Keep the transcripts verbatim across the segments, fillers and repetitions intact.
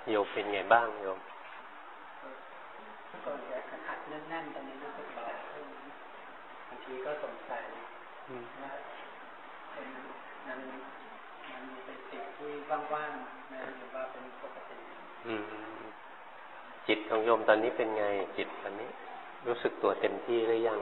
โยมเป็นไงบ้างโยมก็จะขัดแน่นๆตอนนี้รู้สึกเบาขึ้นบางทีก็สงสัยว่าเป็นมันมันเป็นจิตที่ว่างๆนะหรือว่าเป็นปกติจิตของโยมตอนนี้เป็นไงจิตตอนนี้รู้สึกตัวเต็มที่หรือยัง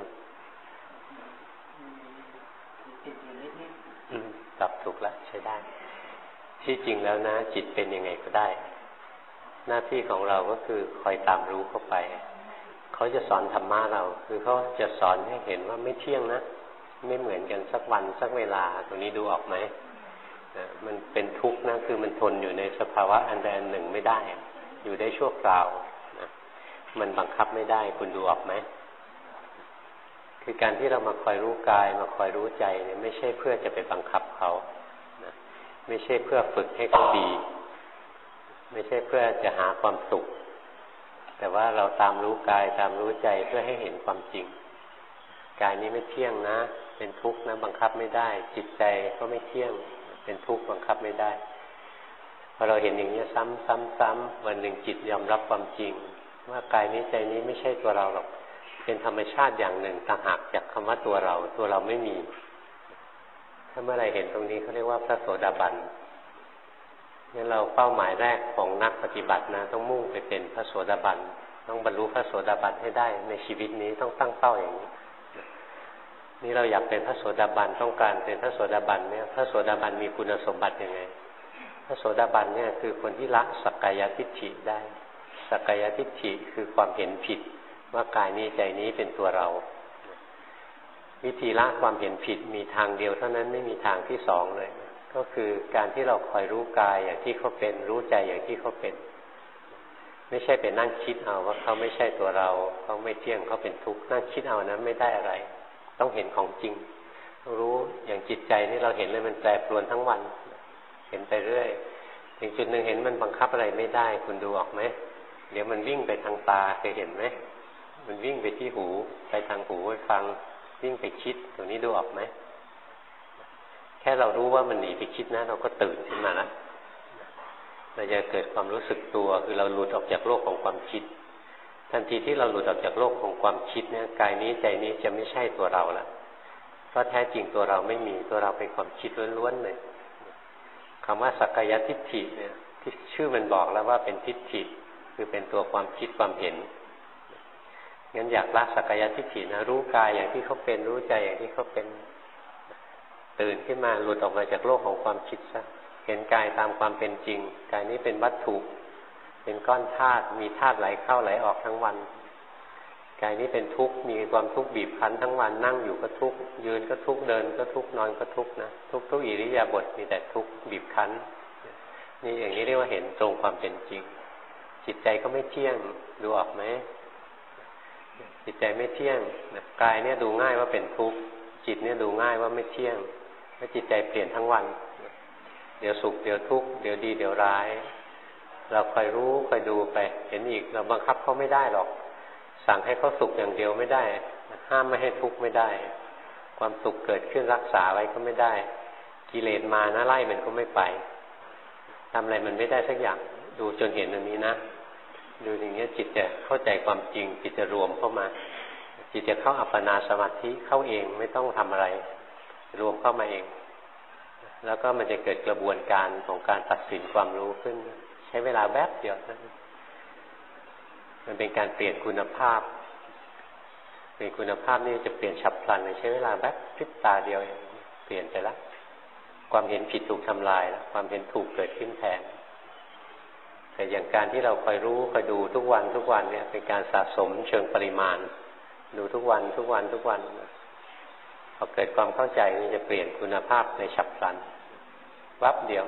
ติดอยู่นิดๆตอบถูกแล้วใช้ได้ที่จริงแล้วนะจิตเป็นยังไงก็ได้หน้าที่ของเราก็คือคอยตามรู้เข้าไปเขาจะสอนธรรมะเราคือเขาจะสอนให้เห็นว่าไม่เที่ยงนะไม่เหมือนกันสักวันสักเวลาตรงนี้ดูออกไหมนะมันเป็นทุกข์นะคือมันทนอยู่ในสภาวะอันใดอันหนึ่งไม่ได้อยู่ได้ชั่วคราวนะมันบังคับไม่ได้คุณดูออกไหมคือการที่เรามาคอยรู้กายมาคอยรู้ใจเนี่ยไม่ใช่เพื่อจะไปบังคับเขานะไม่ใช่เพื่อฝึกให้เขาดีไม่ใช่เพื่อจะหาความสุขแต่ว่าเราตามรู้กายตามรู้ใจเพื่อให้เห็นความจริงกายนี้ไม่เที่ยงนะเป็นทุกข์นะบังคับไม่ได้จิตใจก็ไม่เที่ยงเป็นทุกข์บังคับไม่ได้พอเราเห็นอย่างนี้ซ้ำซ้ำซ้ำวันหนึ่งจิตยอมรับความจริงว่ากายนี้ใจนี้ไม่ใช่ตัวเราหรอกเป็นธรรมชาติอย่างหนึ่งต่างหากจากคำว่าตัวเราตัวเราไม่มีถ้าเมื่อไรเห็นตรงนี้เขาเรียกว่าพระโสดาบันงั้นเราเป้าหมายแรกของนักปฏิบัตินะต้องมุ่งไปเป็นพระโสดาบันต้องบรรลุพระโสดาบันให้ได้ในชีวิตนี้ต้องตั้งเป้าอย่างนี้นี่เราอยากเป็นพระโสดาบันต้องการเป็นพระโสดาบันเนี่ยพระโสดาบันมีคุณสมบัติยังไงพระโสดาบันเนี่ยคือคนที่ละสักกายทิฏฐิได้สักกายทิฏฐิคือความเห็นผิดว่ากายนี้ใจนี้เป็นตัวเราวิธีละความเห็นผิดมีทางเดียวเท่านั้นไม่มีทางที่สองเลยก็คือการที่เราคอยรู้กายอย่างที่เขาเป็นรู้ใจอย่างที่เขาเป็นไม่ใช่ไปนั่งคิดเอาว่าเขาไม่ใช่ตัวเราเขาไม่เที่ยงเขาเป็นทุกข์นั่งคิดเอานั้นไม่ได้อะไรต้องเห็นของจริงรู้อย่างจิตใจที่เราเห็นเลยมันแปรปรวนทั้งวันเห็นไปเรื่อยถึงจุดหนึ่งเห็นมันบังคับอะไรไม่ได้คุณดูออกไหมเดี๋ยวมันวิ่งไปทางตาเคยเห็นไหมมันวิ่งไปที่หูไปทางหูไปฟังวิ่งไปคิดตรงนี้ดูออกไหมแค่เรารู้ว่ามันหนีไปคิดนะเราก็ตื่นขึ้นมาแล้วเราจะเกิดความรู้สึกตัวคือเราหลุดออกจากโลกของความคิดทันทีที่เราหลุดออกจากโลกของความคิดเนี่ยกายนี้ใจนี้จะไม่ใช่ตัวเราแล้วเพราะแท้จริงตัวเราไม่มีตัวเราเป็นความคิดล้วนๆเลยคำว่าสักกายทิฏฐิเนี่ยที่ชื่อมันบอกแล้วว่าเป็นทิฏฐิคือเป็นตัวความคิดความเห็นงั้นอยากละสักกายทิฏฐินะรู้กายอย่างที่เขาเป็นรู้ใจอย่างที่เขาเป็นตื่นขึ้นมาหลุดออกมาจากโลกของความคิดซะเห็นกายตามความเป็นจริงกายนี้เป็นวัตถุเป็นก้อนธาตุมีธาตุไหลเข้าไหลออกทั้งวันกายนี้เป็นทุกข์มีความทุกข์บีบคั้นทั้งวันนั่งอยู่ก็ทุกข์ยืนก็ทุกข์เดินก็ทุกข์นอนก็ทุกข์นะทุกทุกอิริยาบถมีแต่ทุกข์บีบคั้นนี่อย่างนี้เรียกว่าเห็นตรงความเป็นจริงจิตใจก็ไม่เที่ยงดูออกไหมจิตใจไม่เที่ยงกายเนี่ยดูง่ายว่าเป็นทุกข์จิตเนี่ยดูง่ายว่าไม่เที่ยงแล้วจิตใจเปลี่ยนทั้งวันเดี๋ยวสุขเดี๋ยวทุกข์เดี๋ยวดีเดี๋ยวร้ายเราคอยรู้คอยดูไปเห็นอีกเราบังคับเขาไม่ได้หรอกสั่งให้เขาสุขอย่างเดียวไม่ได้ห้ามไม่ให้ทุกข์ไม่ได้ความสุขเกิดขึ้นรักษาไว้ก็ไม่ได้กิเลสมานะไล่มันก็ไม่ไปทำอะไรมันไม่ได้สักอย่างดูจนเห็นอันนี้นะดูอย่างนี้จิตจะเข้าใจความจริงจิตจะรวมเข้ามาจิตจะเข้าอัปปนาสมาธิเข้าเองไม่ต้องทำอะไรรวมเข้ามาเองแล้วก็มันจะเกิดกระบวนการของการตัดสินความรู้ขึ้นใช้เวลาแวบเดียวนะมันเป็นการเปลี่ยนคุณภาพเป็นคุณภาพนี่จะเปลี่ยนฉับพลันใช้เวลาแวบพริบตาเดียวเปลี่ยนไปแล้วความเห็นผิดถูกทำลายแล้วความเห็นถูกเกิดขึ้นแทนแต่อย่างการที่เราคอยรู้คอยดูทุกวันทุกวันเนี่ยเป็นการสะสมเชิงปริมาณดูทุกวันทุกวันทุกวันพอเกิดความเข้าใจนี่จะเปลี่ยนคุณภาพในฉับพลันวับเดียว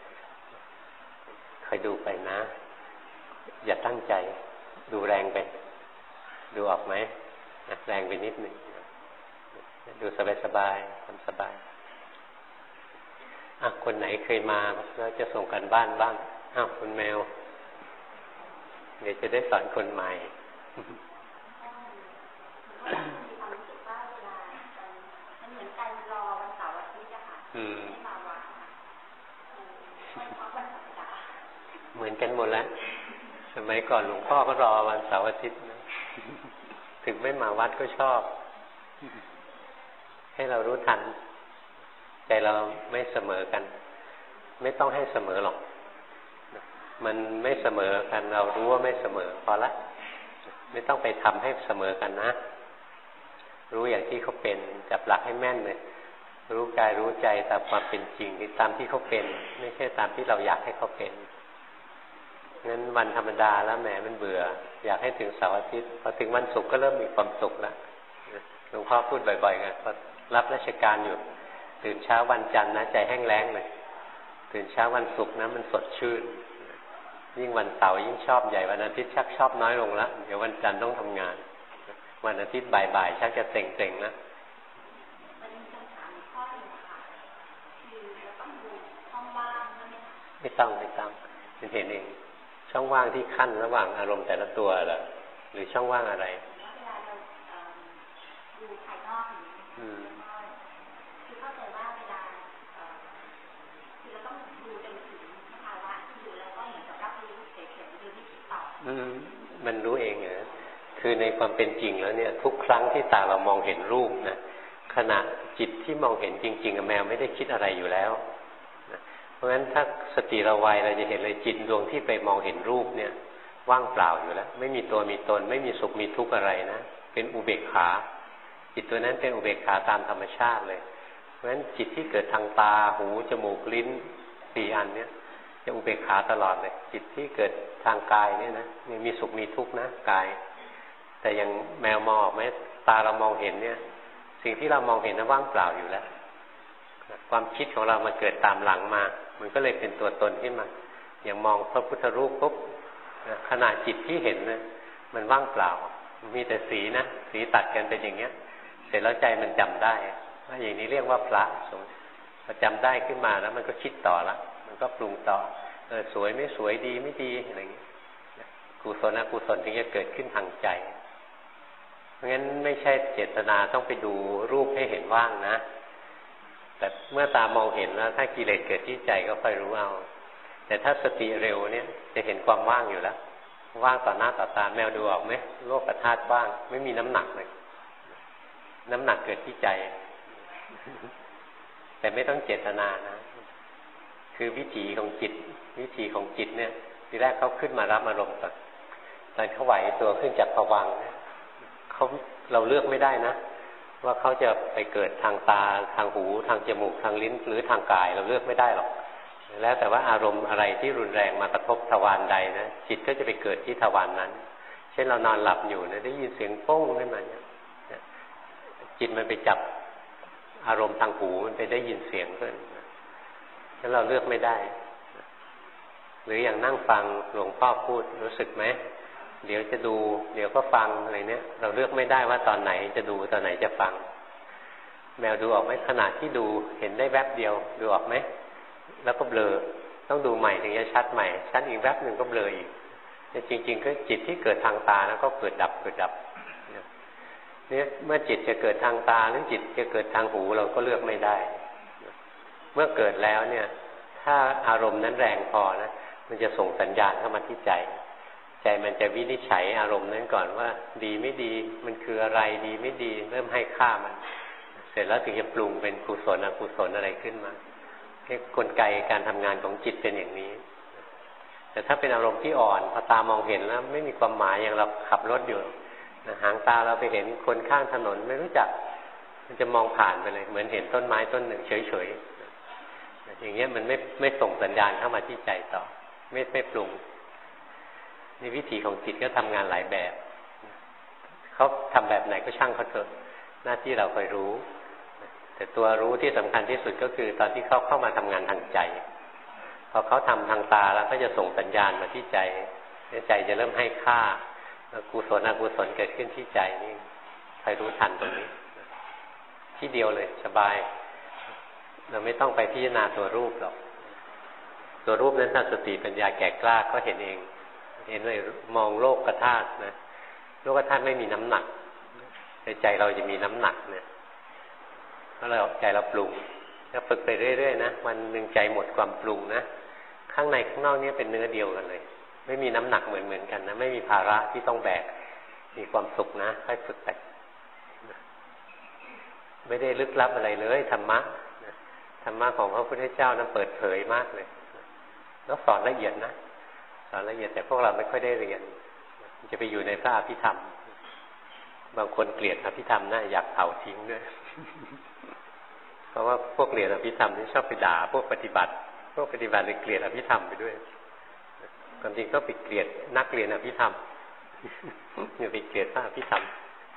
คอยดูไปนะอย่าตั้งใจดูแรงไปดูออกไหมแรงไปนิดหนึ่งดูสบายสบายทำสบายอ่ะคนไหนเคยมาแล้วจะส่งกันบ้านบ้างอ้าวคุณแมวเดี๋ยวจะได้สอนคนใหม่อืมเหมือนกันหมดแล้วสมัยก่อนหลวงพ่อก็รอวันเสาร์อาทิตย์นะถึงไม่มาวัดก็ชอบให้เรารู้ทันใจเราไม่เสมอกันไม่ต้องให้เสมอหรอกมันไม่เสมอกันเรารู้ว่าไม่เสมอพอละไม่ต้องไปทำให้เสมอกันนะรู้อย่างที่เขาเป็นจับหลักให้แม่นเลยรู้กายรู้ใจตามความเป็นจริงตามที่เขาเป็นไม่ใช่ตามที่เราอยากให้เขาเป็นงั้นวันธรรมดาแล้วแหมมันเบื่ออยากให้ถึงเสาร์อาทิตย์พอถึงวันศุกร์ก็เริ่มมีความสุขแล้วหลวงพ่อพูดบ่อยๆไงพอรับราชการอยู่ตื่นเช้าวันจันทร์นะใจแห้งแล้งเลยตื่นเช้าวันศุกร์นะมันสดชื่นยิ่งวันเสาร์ยิ่งชอบใหญ่วันอาทิตย์ชักชอบน้อยลงแล้วเดี๋ยววันจันทร์ต้องทำงานวันอาทิตย์บ่ายๆชักจะเต็งๆนะไม่ต้องไม่ต้องเป็นเห็นเองช่องว่างที่ขั้นระหว่างอารมณ์แต่ละตัวเหรอหรือช่องว่างอะไรอืมคือเข้าใจว่าเวลาคือเราต้องดูเป็นถึงสภาวะที่ดูแล้วก็เหมือนกับรับรู้เฉยๆดูไม่คิดต่ออืมมันรู้เองเหรอคือในความเป็นจริงแล้วเนี่ยทุกครั้งที่ตาเรามองเห็นรูปนะขณะจิตที่มองเห็นจริงๆแมวไม่ได้คิดอะไรอยู่แล้วเพราะฉะนั้นถ้าสติเราไวเราจะเห็นเลยจิตดวงที่ไปมองเห็นรูปเนี่ยว่างเปล่าอยู่แล้วไม่มีตัวมีตนไม่มีสุขมีทุกข์อะไรนะเป็นอุเบกขาจิตตัวนั้นเป็นอุเบกขาตามธรรมชาติเลยเพราะฉะนั้นจิตที่เกิดทางตาหูจมูกลิ้นสี่อันเนี้ยจะอุเบกขาตลอดเลยจิตที่เกิดทางกายเนี่ยนะมีสุขมีทุกข์นะกายแต่อย่างแมวมองออกไหมตาเรามองเห็นเนี่ยสิ่งที่เรามองเห็นนั้นว่างเปล่าอยู่แล้วความคิดของเรามาเกิดตามหลังมามันก็เลยเป็นตัวตนขึ้นมาอย่างมองพระพุทธรูปปุ๊บขณะจิตที่เห็นนะมันว่างเปล่ามีแต่สีนะสีตัดกันเป็นอย่างเงี้ยเสร็จแล้วใจมันจำได้ว่าอย่างนี้เรียกว่าพระสมพอจำได้ขึ้นมาแล้วมันก็คิดต่อละมันก็ปรุงต่อเออสวยไม่สวยดีไม่ดีอะไรอย่างเงี้ยกุศลอกุศลถึงจะเกิดขึ้นทางใจเพราะงั้นไม่ใช่เจตนาต้องไปดูรูปให้เห็นว่างนะแต่เมื่อตามองเห็นแล้วถ้ากิเลสเกิดที่ใจก็ค่อยรู้เอาแต่ถ้าสติเร็วเนี่ยจะเห็นความว่างอยู่แล้วว่างต่อหน้าต่อตาแมวดูออกไหมโลกธาตุว่างไม่มีน้ำหนักเลยน้ำหนักเกิดที่ใจแต่ไม่ต้องเจตนานะคือวิถีของจิตวิถีของจิตเนี่ยทีแรกเขาขึ้นมารับอารมณ์ก่อนตอนเขาไหวตัวขึ้นจากภวังค์เขาเราเลือกไม่ได้นะว่าเขาจะไปเกิดทางตาทางหูทางจมูกทางลิ้นหรือทางกายเราเลือกไม่ได้หรอกแล้วแต่ว่าอารมณ์อะไรที่รุนแรงมากระทบทวารใดนะจิตก็จะไปเกิดที่ทวารนั้นเช่นเรานอนหลับอยู่นะได้ยินเสียงโป้งขึ้นมาเนี่ยจิตมันไปจับอารมณ์ทางหูมันไปได้ยินเสียงขึ้นแล้วเราเลือกไม่ได้หรืออย่างนั่งฟังหลวงพ่อพูดรู้สึกไหมเดี๋ยวจะดูเดี๋ยวก็ฟังอะไรเนี้ยเราเลือกไม่ได้ว่าตอนไหนจะดูตอนไหนจะฟังแมวดูออกไหมขณะที่ดูเห็นได้แวบเดียวดูออกไหมแล้วก็เบลอต้องดูใหม่ถึงจะชัดใหม่ชัดอีกแวบหนึ่งก็เบลออีกแต่จริงๆก็จิตที่เกิดทางตาแล้วก็เกิดดับเกิดดับเนี่ยเมื่อจิตจะเกิดทางตาหรือจิตจะเกิดทางหูเราก็เลือกไม่ได้เมื่อเกิดแล้วเนี่ยถ้าอารมณ์นั้นแรงพอนะมันจะส่งสัญญาณเข้ามาที่ใจใจมันจะวินิจฉัยอารมณ์นั้นก่อนว่าดีไม่ดีมันคืออะไรดีไม่ดีเริ่มให้ค่ามันเสร็จแล้วถึงจะปรุงเป็นกุศลอกุศลอะไรขึ้นมากลไกการทำงานของจิตเป็นอย่างนี้แต่ถ้าเป็นอารมณ์ที่อ่อนพอตามองเห็นแล้วไม่มีความหมายอย่างเราขับรถอยู่หางตาเราไปเห็นคนข้างถนนไม่รู้จักมันจะมองผ่านไปเลยเหมือนเห็นต้นไม้ต้นหนึ่งเฉยๆอย่างเงี้ยมันไม่ไม่ส่งสัญญาณเข้ามาที่ใจต่อไม่ไม่ปรุงนี่วิธีของจิตก็ทำงานหลายแบบเขาทำแบบไหนก็ช่างเขาเถอะหน้าที่เราคอยรู้แต่ตัวรู้ที่สำคัญที่สุดก็คือตอนที่เขาเข้ามาทำงานทางใจพอเขาทำทางตาแล้วก็จะส่งสัญญาณมาที่ใจใจจะเริ่มให้ค่ากุศลอกุศลเกิดขึ้นที่ใจนี่คอยรู้ทันตรงนี้ที่เดียวเลยสบายเราไม่ต้องไปพิจารณาตัวรูปหรอกตัวรูปนั้นถ้าสติปัญญาแก่กล้าก็เห็นเองเห็นเลยมองโลกธาตุนะโลกธาตุไม่มีน้ำหนักในใจเราจะมีน้ำหนักเนี่ยเพราะเราใจเราปรุงถ้าฝึกไปเรื่อยๆนะวันหนึ่งใจหมดความปรุงนะข้างในข้างนอกนี่เป็นเนื้อเดียวกันเลยไม่มีน้ำหนักเหมือนเหมือนกันนะไม่มีภาระที่ต้องแบกมีความสุขนะค่อยฝึกไปไม่ได้ลึกลับอะไรเลยธรรมะธรรมะของพระพุทธเจ้านั้นเปิดเผยมากเลยแล้วสอนละเอียดนะสอนละเอียดแต่พวกเราไม่ค่อยได้เรียนจะไปอยู่ในพระอภิธรรมบางคนเกลียดอภิธรรมนะอยากเผาทิ้งด้วยเพราะว่าพวกเกลียดอภิธรรมนี่ชอบไปด่าพวกปฏิบัติพวกปฏิบัติเลยเกลียดอภิธรรมไปด้วยความจริงก็ไปเกลียดนักเรียนอภิธรรมอย่าไปเกลียดพระอภิธรรม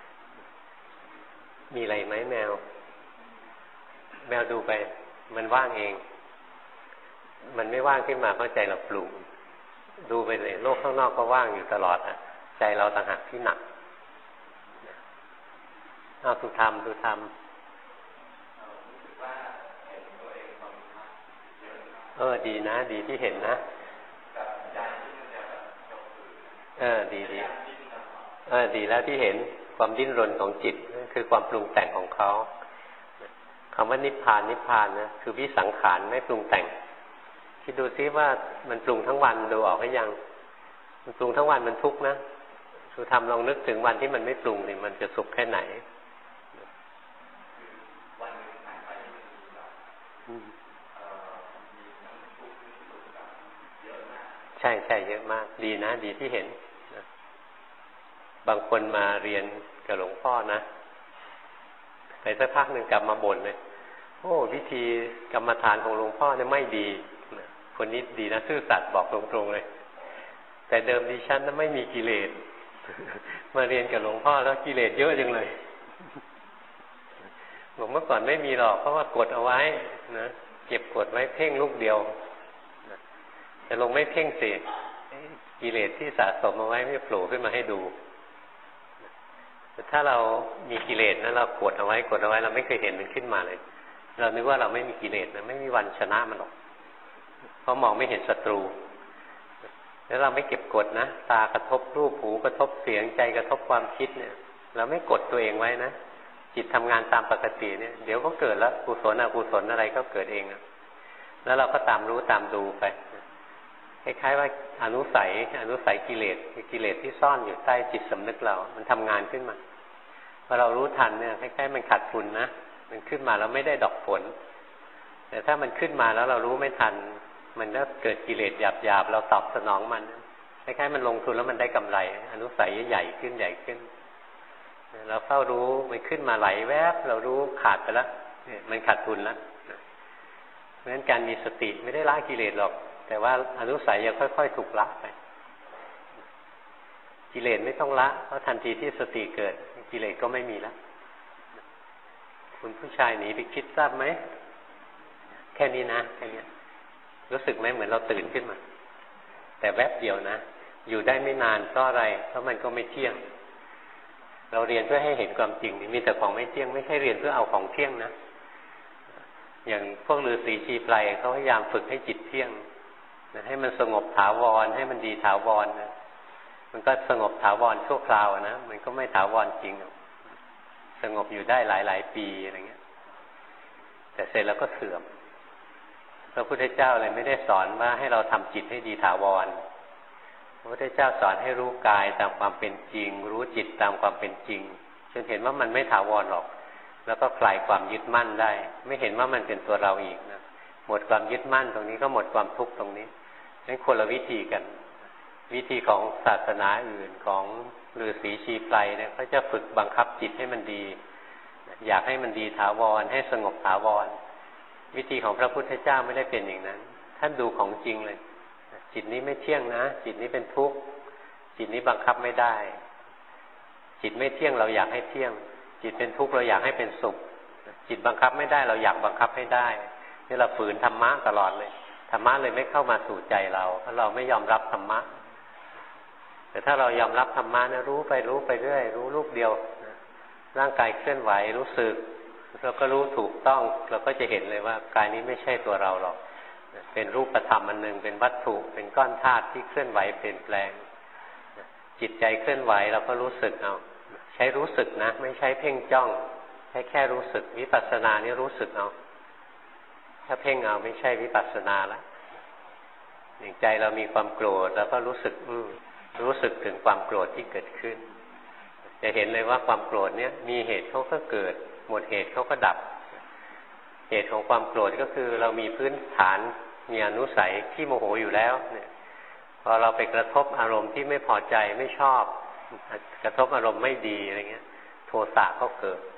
มีอะไรไหมแมวแมวดูไปมันว่างเองมันไม่ว่างขึ้นมาเพราะใจเราปรุงดูไปเลยโลกข้างนอกก็ว่างอยู่ตลอดอ่ะใจเราต่างหากที่หนักเอาดูธรรมดูธรรมเออดีนะดีที่เห็นนะเออดีดีเออดีแล้วที่เห็นความดิ้นรนของจิตคือความปรุงแต่งของเขาคำว่านิพพานนิพพานนะคือวิสังขารไม่ปรุงแต่งคิดดูซิว่ามันปรุงทั้งวันดูออกให้ยังมันปรุงทั้งวันมันทุกข์นะคือทำลองนึกถึงวันที่มันไม่ปรุงนี่มันจะสุขแค่ไหนใช่ใช่เยอะมากดีนะดีที่เห็นนะบางคนมาเรียนกับหลวงพ่อนะไปสักพักหนึ่งกลับมาบ่นเลยโอ้วิธีกรรมฐานของหลวงพ่อเนี่ยไม่ดีคนนี้ดีนะซื่อสัตย์บอกตรงๆเลยแต่เดิมดิฉันนั้นไม่มีกิเลสมาเรียนกับหลวงพ่อแล้วกิเลสเยอะจังเลยบอกเมื่อก่อนไม่มีหรอกเพราะว่ากดเอาไว้นะเก็บกดไว้เพ่งลูกเดียวแต่ลงไม่เพ่งสิกิเลสที่สะสมเอาไว้ไม่โผล่ขึ้นมาให้ดูแต่ถ้าเรามีกิเลสนะเรากดเอาไว้กดเอาไว้เราไม่เคยเห็นมันขึ้นมาเลยเรานึกว่าเราไม่มีกิเลสนะไม่มีวันชนะมันหรอกเพราะมองไม่เห็นศัตรูแล้วเราไม่เก็บกดนะตากระทบรูปหูกระทบเสียงใจกระทบความคิดเนี่ยเราไม่กดตัวเองไว้นะจิตทำงานตามปกติเนี่ยเดี๋ยวก็เกิดแล้วกุศลอกุศลอะไรก็เกิดเองแล้วเราก็ตามรู้ตามดูไปคล้ายๆว่าอนุสัยอนุสัยกิเลสกิเลสที่ซ่อนอยู่ใต้จิตสำนึกเรามันทำงานขึ้นมาพอเรารู้ทันเนี่ยคล้ายๆมันขาดทุนนะมันขึ้นมาแล้วไม่ได้ดอกผลแต่ถ้ามันขึ้นมาแล้วเรารู้ไม่ทันมันก็เกิดกิเลสหยาบๆเราตอบสนองมันคล้ายๆมันลงทุนแล้วมันได้กำไรอนุสัยใหญ่ขึ้นใหญ่ขึ้นเราเฝ้ารู้มันขึ้นมาไหลแวบเรารู้ขาดไปแล้วมันขาดทุนแล้วเพราะฉะนั้นการมีสติไม่ได้ละกิเลสหรอกแต่ว่าอนุสัยยังค่อยๆถูกละไปกิเลสไม่ต้องละเพราะทันทีที่สติเกิดกิเลสก็ไม่มีแล้วคุณผู้ชายหนีไปคิดทราบไหมแค่นี้นะแค่นี้รู้สึกไหมเหมือนเราตื่นขึ้นมาแต่แวบเดียวนะอยู่ได้ไม่นานก็อะไรเพราะมันก็ไม่เที่ยงเราเรียนเพื่อให้เห็นความจริงมีแต่ของไม่เที่ยงไม่ใช่เรียนเพื่อเอาของเที่ยงนะอย่างพวกฤาษีชีไพรเขาพยายามฝึกให้จิตเที่ยงให้มันสงบถาวรให้มันดีถาวรนะมันก็สงบถาวรชั่วคราวนะมันก็ไม่ถาวรจริงสงบอยู่ได้หลายหลายปีอะไรเงี้ยแต่เสร็จแล้วก็เสื่อมพระพุทธเจ้าเลยไม่ได้สอนว่าให้เราทำจิตให้ดีถาวรพระพุทธเจ้าสอนให้รู้กายตามความเป็นจริงรู้จิตตามความเป็นจริงจนเห็นว่ามันไม่ถาวรหรอกแล้วก็คลายความยึดมั่นได้ไม่เห็นว่ามันเป็นตัวเราอีกนะหมดความยึดมั่นตรงนี้ก็หมดความทุกข์ตรงนี้นั่นคนละวิธีกันวิธีของศาสนาอื่นของฤาษีชีไพรเนี่ยเขาจะฝึกบังคับจิตให้มันดีอยากให้มันดีถาวรให้สงบถาวรวิธีของพระพุทธเจ้าไม่ได้เป็นอย่างนั้นท่านดูของจริงเลยจิตนี้ไม่เที่ยงนะจิตนี้เป็นทุกข์จิตนี้บังคับไม่ได้จิตไม่เที่ยงเราอยากให้เที่ยงจิตเป็นทุกข์เราอยากให้เป็นสุขจิตบังคับไม่ได้เราอยากบังคับให้ได้นี่เราฝืนธรรมะตลอดเลยธรรมะเลยไม่เข้ามาสู่ใจเราเพราะเราไม่ยอมรับธรรมะแต่ถ้าเรายอมรับธรรมะนะรู้ไปรู้ไปเรื่อยรู้รูปเดียวร่างกายเคลื่อนไหวรู้สึกเราก็รู้ถูกต้องเราก็จะเห็นเลยว่ากายนี้ไม่ใช่ตัวเราหรอกเป็นรูปธรรมอันหนึ่งเป็นวัตถุเป็นก้อนธาตุที่เคลื่อนไหวเปลี่ยนแปลงจิตใจเคลื่อนไหวเราก็รู้สึกเอาใช้รู้สึกนะไม่ใช้เพ่งจ้องใช้แค่รู้สึกวิปัสสนานี่รู้สึกเอาถ้าเพ่งเอาไม่ใช่วิปัสสนาละอย่างใจเรามีความโกรธแล้วก็รู้สึกอืมรู้สึกถึงความโกรธที่เกิดขึ้นจะเห็นเลยว่าความโกรธเนี้ยมีเหตุเขาก็เกิดหมดเหตุเขาก็ดับเหตุของความโกรธก็คือเรามีพื้นฐานมีอนุสัยที่โมโหอยู่แล้วเนี่ยพอเราไปกระทบอารมณ์ที่ไม่พอใจไม่ชอบกระทบอารมณ์ไม่ดีอะไรเงี้ยโทสะก็เกิด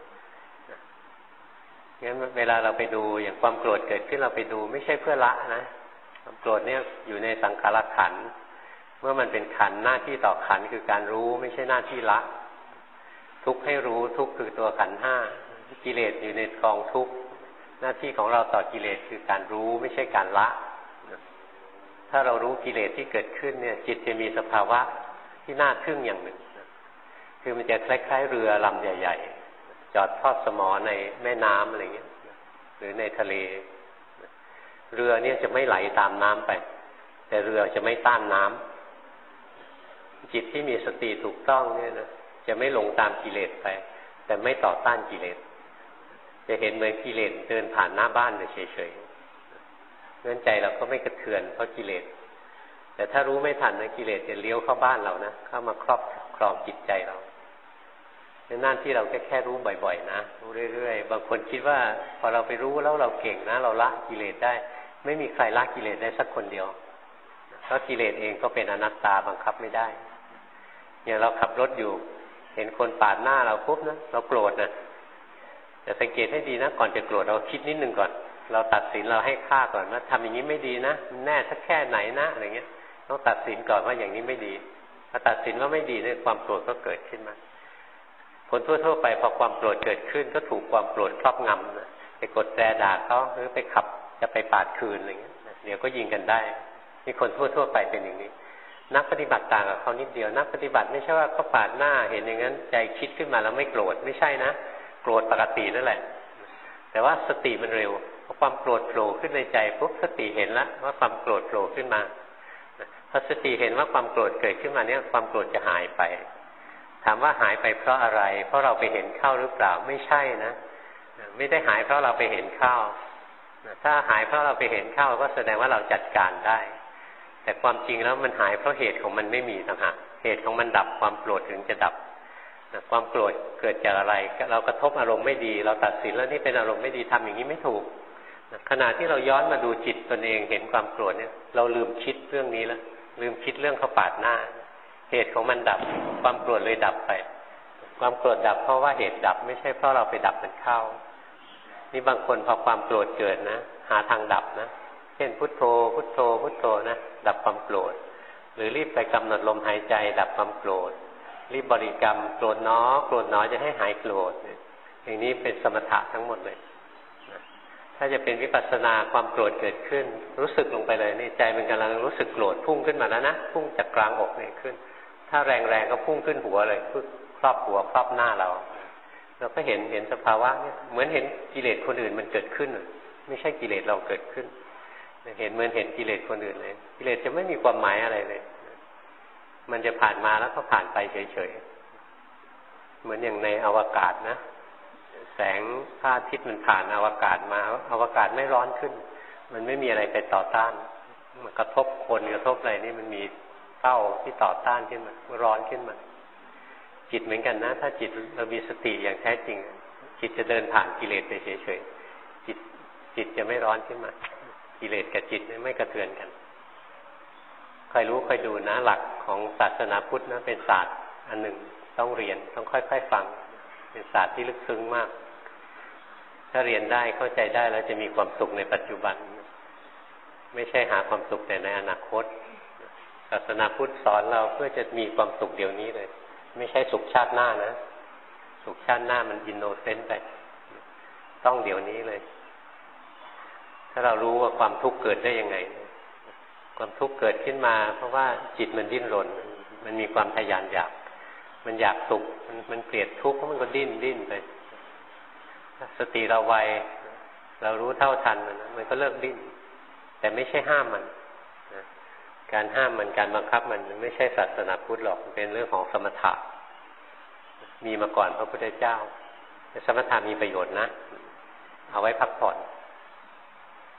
งั้นเวลาเราไปดูอย่างความโกรธเกิดขึ้นเราไปดูไม่ใช่เพื่อละนะความโกรธเนี่ยอยู่ในสังขารขันธ์เมื่อมันเป็นขันธ์หน้าที่ต่อขันธ์คือการรู้ไม่ใช่หน้าที่ละทุกข์ให้รู้ทุกข์คือตัวขันธ์ห้ากิเลสอยู่ในกองทุกข์หน้าที่ของเราต่อกิเลสคือการรู้ไม่ใช่การละถ้าเรารู้กิเลสที่เกิดขึ้นเนี่ยจิตจะมีสภาวะที่น่าทึ่งอย่างหนึ่งคือมันจะคล้ายๆเรือลำใหญ่ๆจอดทอดสมอในแม่น้ำอะไรเงี้ยหรือในทะเลเรือเนี่ยจะไม่ไหลตามน้ำไปแต่เรือจะไม่ต้านน้ำจิตที่มีสติถูกต้องเนี่ยนะจะไม่หลงตามกิเลสไปแต่ไม่ต่อต้านกิเลสจะเห็นเหมือนกิเลสเดินผ่านหน้าบ้านเฉยๆงั้นใจเราก็ไม่กระเทือนเพราะกิเลสแต่ถ้ารู้ไม่ทันนะกิเลสจะเลี้ยวเข้าบ้านเรานะเข้ามาครอบครองจิตใจเราในหน้าที่เราแค่แค่รู้บ่อยๆนะรู้เรื่อยๆบางคนคิดว่าพอเราไปรู้แล้วเราเก่งนะเราละกิเลสได้ไม่มีใครละกิเลสได้สักคนเดียวเพราะกิเลสเองก็เป็นอนัตตาบังคับไม่ได้อย่างเราขับรถอยู่เห็นคนปาดหน้าเราปุ๊บนะเราโกรธนะแต่สังเกตให้ดีนะก่อนจะโกรธเราคิดนิดนึงก่อนเราตัดสินเราให้ค่าก่อนว่าทำอย่างนี้ไม่ดีนะแน่สักแค่ไหนนะอะไรเงี้ยต้องตัดสินก่อนว่าอย่างนี้ไม่ดีพอตัดสินว่าไม่ดีเนี่ยความโกรธก็เกิดขึ้นมาคนทั่วๆไปพอความโกรธเกิดขึ้นก็ถูกความโกรธครอบงำนะไปกดแตรด่าเขาหรือไปขับจะไปปาดคืนอะไรเงี้ยเดี๋ยวก็ยิงกันได้มีคนทั่วๆไปเป็นอย่างนี้นักปฏิบัติต่างกับเขานิดเดียวนักปฏิบัติไม่ใช่ว่าเขาปาดหน้าเห็นอย่างนั้นใจคิดขึ้นมาแล้วไม่โกรธไม่ใช่นะโกรธปกตินั่นแหละแต่ว่าสติมันเร็วพอความโกรธโผล่ขึ้นในใจปุ๊บสติเห็นแล้วว่าความโกรธโผล่ขึ้นมาพอสติเห็นว่าความโกรธเกิดขึ้นมาเนี่ยความโกรธจะหายไปถามว่าหายไปเพราะอะไรเพราะเราไปเห็นเข้าหรือเปล่าไม่ใช่นะไม่ได้หายเพราะเราไปเห็นเข้าถ้าหายเพราะเราไปเห็นเข้าก็แสดงว่าเราจัดการได้แต่ความจริงแล้วมันหายเพราะเหตุของมันไม่มีต่างหากเหตุของมันดับความโกรธถึงจะดับความโกรธเกิดจากอะไรเรากระทบอารมณ์ไม่ดีเราตัดสินแล้วนี่เป็นอารมณ์ไม่ดีทำอย่างนี้ไม่ถูกขณะที่เราย้อนมาดูจิตตนเองเห็นความโกรธเนี่ยเราลืมคิดเรื่องนี้แล้วลืมคิดเรื่องเขาปาดหน้าเหตุของมันดับความโกรธเลยดับไปความโกรธดับเพราะว่าเหตุดับไม่ใช่เพราะเราไปดับมันเข้านี่บางคนพอความโกรธเกิดนะหาทางดับนะเช่นพุทโธพุทโธพุทโธนะดับความโกรธหรือรีบไปกำหนดลมหายใจดับความโกรธรีบบริกรรมโกรธน้อโกรธน้อจะให้หายโกรธอย่างนี้เป็นสมถะทั้งหมดเลยถ้าจะเป็นวิปัสสนาความโกรธเกิดขึ้นรู้สึกลงไปเลยนี่ใจมันกำลังรู้สึกโกรธพุ่งขึ้นมาแล้วนะพุ่งจากกลางอกเนี่ยขึ้นถ้าแรงๆก็พุ่งขึ้นหัวเลยพึ่งครอบหัวครอบหน้าเราเราก็เห็นเห็นสภาวะเนี่ยเหมือนเห็นกิเลสคนอื่นมันเกิดขึ้นไม่ใช่กิเลสเราเกิดขึ้นเห็นเหมือนเห็นกิเลสคนอื่นเลยกิเลสจะไม่มีความหมายอะไรเลยมันจะผ่านมาแล้วก็ผ่านไปเฉยๆเหมือนอย่างในอวกาศนะแสงพระอาทิตย์มันผ่านอวกาศมาอวกาศไม่ร้อนขึ้นมันไม่มีอะไรไปต่อต้านมันกระทบคนกระทบอะไรนี่มันมีเต้าที่ต่อต้านขึ้นมาร้อนขึ้นมาจิตเหมือนกันนะถ้าจิตเรามีสติอย่างแท้จริงจิตจะเดินผ่านกิเลสไปเฉยๆจิตจิตจะไม่ร้อนขึ้นมากิเลสกับจิตไม่กระเทือนกันใครรู้ใครดูนะหลักของศาสนาพุทธนะเป็นศาสตร์อันหนึ่งต้องเรียนต้องค่อยๆฟังเป็นศาสตร์ที่ลึกซึ้งมากถ้าเรียนได้เข้าใจได้แล้วจะมีความสุขในปัจจุบันไม่ใช่หาความสุขแต่ในอนาคตศาสนาพุทธสอนเราเพื่อจะมีความสุขเดี๋ยวนี้เลยไม่ใช่สุขชาติหน้านะสุขชาติหน้ามันอินโนเซนต์ไปต้องเดี๋ยวนี้เลยถ้าเรารู้ว่าความทุกข์เกิดได้ยังไงความทุกข์เกิดขึ้นมาเพราะว่าจิตมันดิ้นรนมันมีความทะยานอยากมันอยากสุขมันมันเกลียดทุกข์เพราะมันก็ดิ้นดิ้นไปสติเราไวเรารู้เท่าทันมันมันก็เลิกดิ้นแต่ไม่ใช่ห้ามมันการห้ามมันการบังคับมันไม่ใช่ศาสนาพุทธหรอกเป็นเรื่องของสมถะมีมาก่อนพระพุทธเจ้าแต่สมถะมีประโยชน์นะเอาไว้พักผ่อน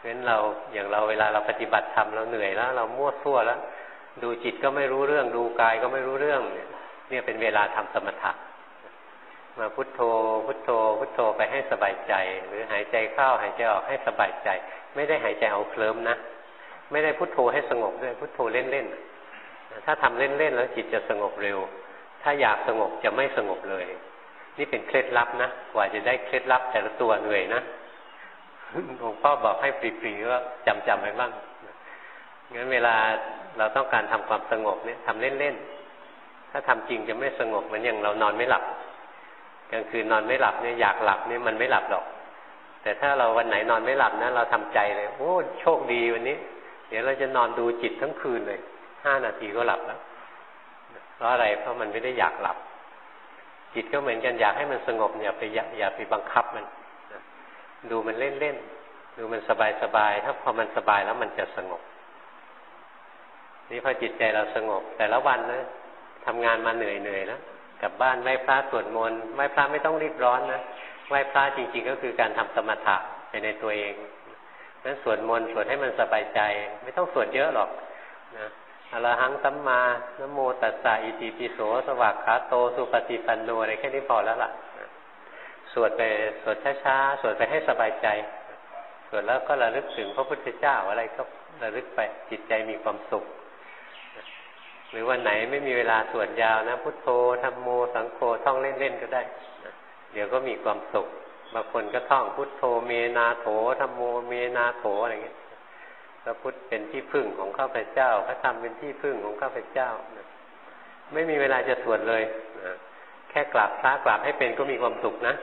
งั้นเราอย่างเราเวลาเราปฏิบัติธรรมเราเหนื่อยแล้วเรามั่วซั่วแล้วดูจิตก็ไม่รู้เรื่องดูกายก็ไม่รู้เรื่องเนี่ยเป็นเวลาทำสมถะมาพุทโธพุทโธพุทโธไปให้สบายใจหรือหายใจเข้าหายใจออกให้สบายใจไม่ได้หายใจเอาเคลิ้มนะไม่ได้พุทโธให้สงบด้วยพุทโธเล่นๆถ้าทำเล่นๆแล้วจิตจะสงบเร็วถ้าอยากสงบจะไม่สงบเลยนี่เป็นเคล็ดลับนะกว่าจะได้เคล็ดลับแต่ละตัวเหนื่อยนะหลวงพ่อบอกให้ปรีๆว่าจำจำไว้บ้างงั้นเวลาเราต้องการทำความสงบเนี่ยทำเล่นๆถ้าทำจริงจะไม่สงบเหมือนอย่างเรานอนไม่หลับกลางคืนนอนไม่หลับเนี่ยอยากหลับเนี่ยมันไม่หลับหรอกแต่ถ้าเราวันไหนนอนไม่หลับนะเราทำใจเลยโอ้โชคดีวันนี้เดี๋ยวเราจะนอนดูจิตทั้งคืนเลยห้านาทีก็หลับแล้วเพราะอะไรเพราะมันไม่ได้อยากหลับจิตก็เหมือนกันอยากให้มันสงบอย่าไปอย่าไปบังคับมันดูมันเล่นๆดูมันสบายๆถ้าพอมันสบายแล้วมันจะสงบนี่พอจิตใจเราสงบแต่ละวันนะทำงานมาเหนื่อยๆแล้วกลับบ้านไหว้พระสวดมนต์ไหว้พระไม่ต้องรีบร้อนนะไหว้พระจริงๆก็คือการทำสมถะไปในตัวเองนั้นสวดมนต์สวดให้มันสบายใจไม่ต้องสวดเยอะหรอกนะอรหังสัมมานะโมตัสสะอิติปิโสสวากขาโตสุปฏิปันโนอะไรแค่นี้พอแล้วล่ะสวดไปสวดช้าๆสวดไปให้สบายใจสวดแล้วก็ระลึกถึงพระพุทธเจ้าอะไรก็ระลึกไปจิตใจมีความสุขหรือวันไหนไม่มีเวลาสวดยาวนะพุทโธธัมโมสังโฆท่องเล่นๆก็ได้เดี๋ยวก็มีความสุขบางคนก็ท่องพุทโธเมนาโถธัมโมเมนาโถอะไรอย่างเงี้ยพระพุทธเป็นที่พึ่งของข้าพเจ้าพระธรรมเป็นที่พึ่งของข้าพเจ้าไม่มีเวลาจะสวดเลยแค่กราบพระกราบให้เป็นก็มีความสุขนะ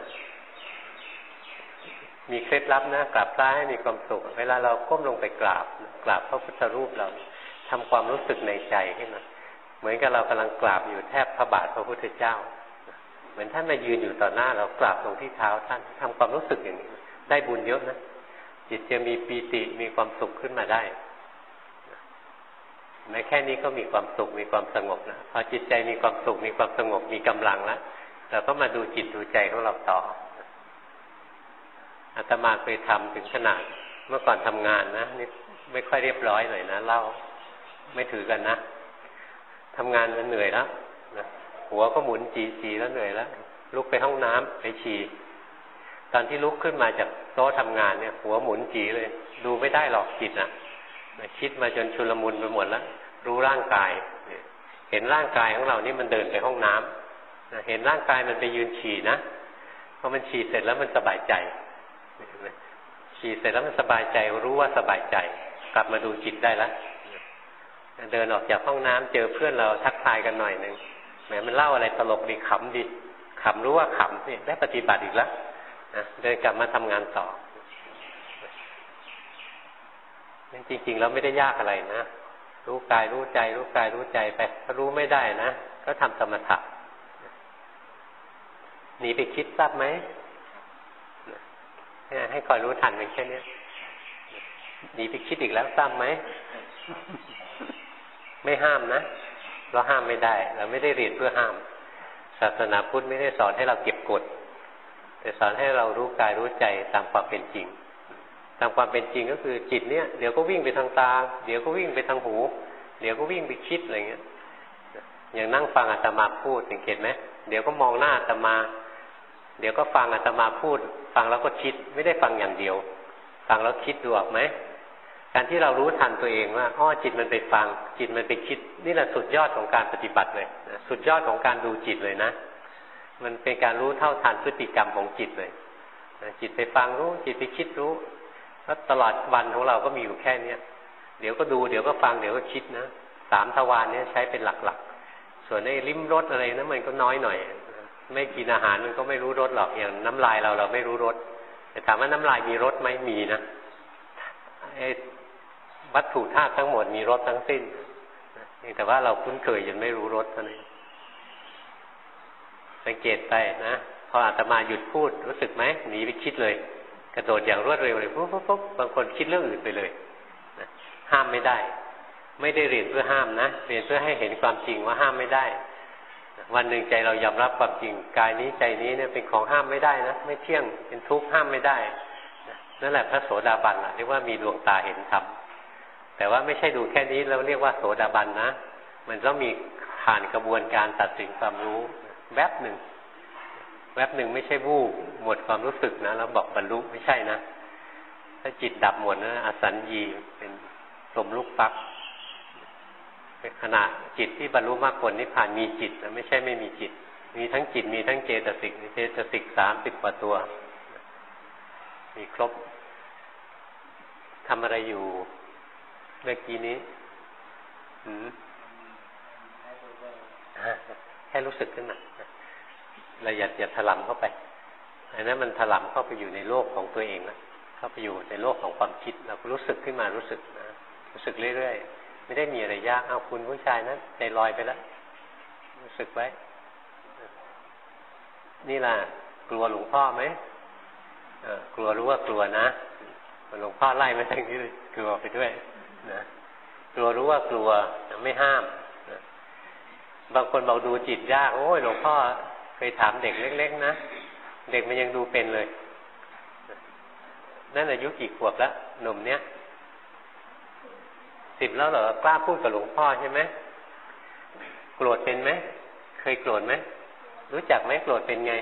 มีเคล็ดลับนะกราบพระให้มีความสุขเวลาเราก้มลงไปกราบกราบพระพุทธรูปเราทำความรู้สึกในใจขึ้นมาเหมือนกับเรากำลังกราบอยู่แทบพระบาทพระพุทธเจ้าเหมือนท่านมายืนอยู่ต่อหน้าเรากราบตรงที่เท้าท่านทำความรู้สึกอย่างนี้ได้บุญเยอะนะจิตจะมีปีติมีความสุขขึ้นมาได้แม้แค่นี้ก็มีความสุขมีความสงบนะพอจิตใจมีความสุขมีความสงบมีกำลังแล้วเราก็มาดูจิตดูใจของเราต่ออาตมาเคยทำถึงขนาดเมื่อก่อนทำงานนะนี่ไม่ค่อยเรียบร้อยหน่อยนะเล่าไม่ถือกันนะทำงานมันเหนื่อยแล้วนะหัวก็หมุนจีจีแล้วเหนื่อยแล้วลุกไปห้องน้ำไปฉี่ตอนที่ลุกขึ้นมาจากโต๊ะทำงานเนี่ยหัวหมุนจีเลยดูไม่ได้หรอกจิตนะคิดมาจนชุลมุนไปหมดแล้วรู้ร่างกายเห็นร่างกายของเรานี่มันเดินไปห้องน้ำเห็นร่างกายมันไปยืนฉี่นะพอมันฉี่เสร็จแล้วมันสบายใจฉี่เสร็จแล้วมันสบายใจรู้ว่าสบายใจกลับมาดูจิตได้แล้วเดินออกจากห้องน้ำเจอเพื่อนเราทักทายกันหน่อยหนึ่งแหมมันเล่าอะไรตลกดีขำดีขำรู้ว่าขำนี่ได้ปฏิบัติอีกแล้วนะเดินกลับมาทำงานต่อจริงๆแล้วไม่ได้ยากอะไรนะรู้กายรู้ใจรู้กายรู้ใจไปถ้ารู้ไม่ได้นะก็ทำสมถะหนีไปคิดทราบไหมให้คอยรู้ทันมันแค่นี้หนีไปคิดอีกแล้วทราบไหมไม่ห้ามนะเราห้ามไม่ได้เราไม่ได้เรียนเพื่อห้ามศาสนาพุทธไม่ได้สอนให้เราเก็บกดแต่สอนให้เรารู้กายรู้ใจตามความเป็นจริงตามความเป็นจริงก็คือจิตเนี่ยเดี๋ยวก็วิ่งไปทางตาเดี๋ยวก็วิ่งไปทางหูเดี๋ยวก็วิ่งไปคิดอะไรเงี้ยอย่างนั่งฟังอาตมาพูดสังเกตไหมเดี๋ยวก็มองหน้าอาตมาเดี๋ยวก็ฟังอาตมาพูดฟังแล้วก็คิดไม่ได้ฟังอย่างเดียวฟังแล้วคิดดูออกไหมการที่เรารู้ทันตัวเองว่าอ้อจิตมันไปฟังจิตมันไปคิดนี่แหละสุดยอดของการปฏิบัติเลยนะสุดยอดของการดูจิตเลยนะมันเป็นการรู้เท่าทันพฤติกรรมของจิตเลยนะจิตไปฟังรู้จิตไปคิดรู้แล้วตลอดวันของเราก็มีอยู่แค่เนี้ยเดี๋ยวก็ดูเดี๋ยวก็ฟังเดี๋ยวก็คิดนะสามทวารนี้ใช้เป็นหลักๆส่วนไอ้ลิ้มรสอะไรนั้นมันก็น้อยหน่อยไม่กินอาหารมันก็ไม่รู้รสหรอกอย่างน้ำลายเราเราไม่รู้รสแต่ถามว่าน้ำลายมีรสไหมมีนะไอ้วัตถุธาตุทั้งหมดมีรสทั้งสิ้นแต่ว่าเราคุ้นเคยยังไม่รู้รสเท่านั้นสังเกตไปนะพออาตมาหยุดพูดรู้สึกไหมหนีไปคิดเลยกระโดดอย่างรวดเร็วเลยปุ๊บปุ๊บปุ๊บบางคนคิดเรื่องอื่นไปเลยนะห้ามไม่ได้ไม่ได้เรียนเพื่อห้ามนะเรียนเพื่อให้เห็นความจริงว่าห้ามไม่ได้วันหนึ่งใจเรายอมรับความจริงกายนี้ใจนี้เนี่ยเป็นของห้ามไม่ได้นะไม่เที่ยงเป็นทุกข์ห้ามไม่ได้นั่นแหละพระโสดาบันเรียกว่ามีดวงตาเห็นธรรมแต่ว่าไม่ใช่ดูแค่นี้แล้วเรียกว่าโสดาบันนะมันต้องมีผ่านกระบวนการตัดสินความรู้แวบหนึ่งแวบหนึ่งไม่ใช่วูบหมดความรู้สึกนะแล้วบอกบรรลุไม่ใช่นะถ้าจิตดับหมดนะอสัญญีเป็นลมลุกปักเป็นขณะจิตที่บรรลุมรรคผลนิพพานมีจิตนะไม่ใช่ไม่มีจิตมีทั้งจิตมีทั้งเจตสิกเจตสิกสามสิบกว่าตัวมีครบทำอะไรอยู่เมื่อกี้นี้หืมแค่รู้สึกขึ้นมาเราอย่าอย่าถลำเข้าไปอันนั้นมันถลำเข้าไปอยู่ในโลกของตัวเองนะเข้าไปอยู่ในโลกของความคิดเราก็รู้สึกขึ้นมารู้สึกนะรู้สึกเรื่อยๆไม่ได้มีอะไรยากเอาคุณผู้ชายนั้นใจลอยไปแล้วรู้สึกไว้นี่ล่ะกลัวหลวงพ่อไหมเออกลัวรู้ว่ากลัวนะหลวงพ่อไล่ไม่ทั้งนี้กลัวไปด้วยนะกลัวรู้ว่ากลัวไม่ห้ามนะบางคนบอกดูจิตยากโอ้ยหลวงพ่อเคยถามเด็กเล็กๆนะเด็กมันยังดูเป็นเลยนั่นอายุกี่ขวบแล้วหนุ่มเนี้ยสิบแล้วเหรอกล้าพูดกับหลวงพ่อใช่ไหมโกรธเป็นไหมเคยโกรธไหมรู้จักไหมโกรธเป็นไง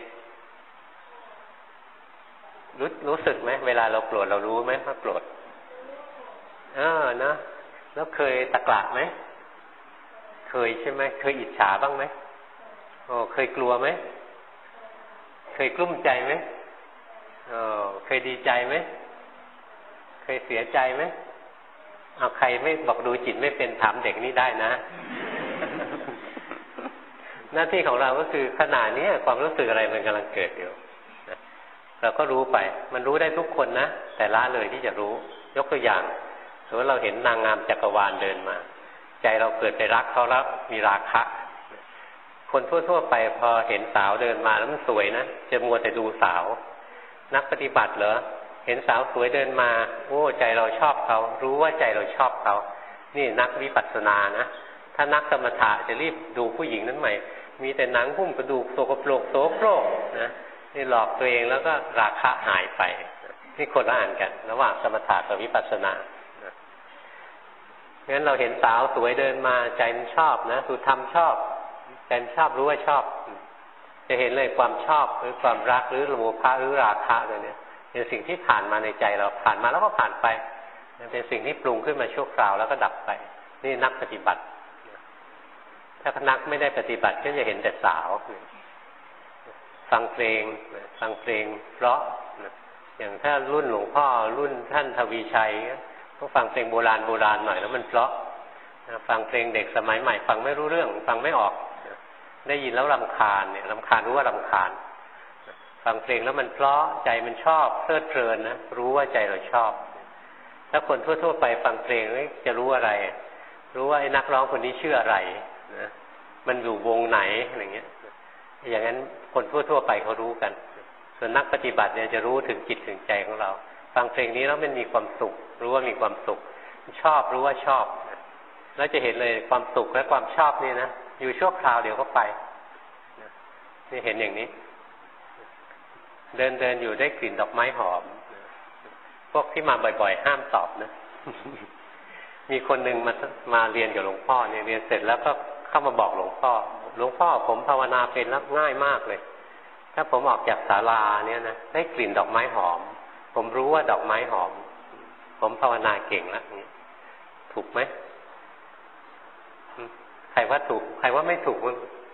รู้รู้สึกไหมเวลาเราโกรธเรารู้ไหมว่าโกรธเออนะแล้วเคยตะกละไหมเคยใช่ไหมเคยอิจฉาบ้างไหมโอ้เคยกลัวไหมเคยกลุ้มใจไหมโอ้เคยดีใจไหมเคยเสียใจไหมเอาใครไม่บอกดูจิตไม่เป็นถามเด็กนี่ได้นะ หน้าที่ของเราก็คือขณะนี้ความรู้สึกอะไรมันกำลังเกิดอยู่นะเราก็รู้ไปมันรู้ได้ทุกคนนะแต่ละเลยที่จะรู้ยกตัวอย่างสมมติเราเห็นนางงามจักรวาลเดินมาใจเราเกิดไปรักเขาแล้วมีราคะคนทั่วๆไปพอเห็นสาวเดินมาแล้วมันสวยนะจะมัวแต่ดูสาวนักปฏิบัติเหรอเห็นสาวสวยเดินมาโอ้ใจเราชอบเขารู้ว่าใจเราชอบเขานี่นักวิปัสสนานะถ้านักสมถะจะรีบดูผู้หญิงนั้นใหม่มีแต่หนังหุ้มกระดูกโสกโปรกโสโครกนะนี่หลอกตัวเองแล้วก็ราคะหายไปนี่คนละอ่านกันระหว่างสมถะกับวิปัสสนางั้นเราเห็นสาวสวยเดินมาใจมันชอบนะคือทำชอบใจมันชอบรู้ว่าชอบจะเห็นเลยความชอบหรือความรักหรือโลภะหรือราคะอะไรเนี่ยเป็นสิ่งที่ผ่านมาในใจเราผ่านมาแล้วก็ผ่านไปเป็นสิ่งที่ปรุงขึ้นมาชั่วคราวแล้วก็ดับไปนี่นักปฏิบัติถ้านักไม่ได้ปฏิบัติก็จะเห็นแต่สาวฟังเพลงฟังเพลงเพราะอย่างถ้ารุ่นหลวงพ่อรุ่นท่านทวีชัยก็ฟังเพลงโบราณโบราณหน่อยแล้วมันเพราะฟังเพลงเด็กสมัยใหม่ฟังไม่รู้เรื่องฟังไม่ออกได้ยินแล้วรำคาญเนี่ยรำคาญรู้ว่ารำคาญฟังเพลงแล้วมันเพราะใจมันชอบเพลิดเพลินนะรู้ว่าใจเราชอบถ้าคนทั่วๆไปฟังเพลงจะรู้อะไรรู้ว่าไอ้นักร้องคนนี้ชื่ออะไรนะมันอยู่วงไหนอะไรเงี้ยอย่างนั้นคนทั่วๆไปเขารู้กันส่วนนักปฏิบัติเนี่ยจะรู้ถึงจิตถึงใจของเราฟังเพลงนี้แล้วมันมีความสุขรู้ว่ามีความสุขชอบรู้ว่าชอบแล้วจะเห็นเลยความสุขและความชอบนี่นะอยู่ชั่วคราวเดี๋ยวก็ไปนี่เห็นอย่างนี้เดินเดินอยู่ได้กลิ่นดอกไม้หอมพวกที่มาบ่อยๆห้ามตอบนะ มีคนหนึ่งมามาเรียนกับหลวงพ่อเนี่ยเรียนเสร็จแล้วก็เข้ามาบอกหลวงพ่อหลวงพ่อผมภาวนาเป็นแล้วง่ายมากเลยถ้าผมออกจากศาลาเนี่ยนะได้กลิ่นดอกไม้หอมผมรู้ว่าดอกไม้หอมผมภาวนาเก่งแล้วถูกไหมใครว่าถูกใครว่าไม่ถูก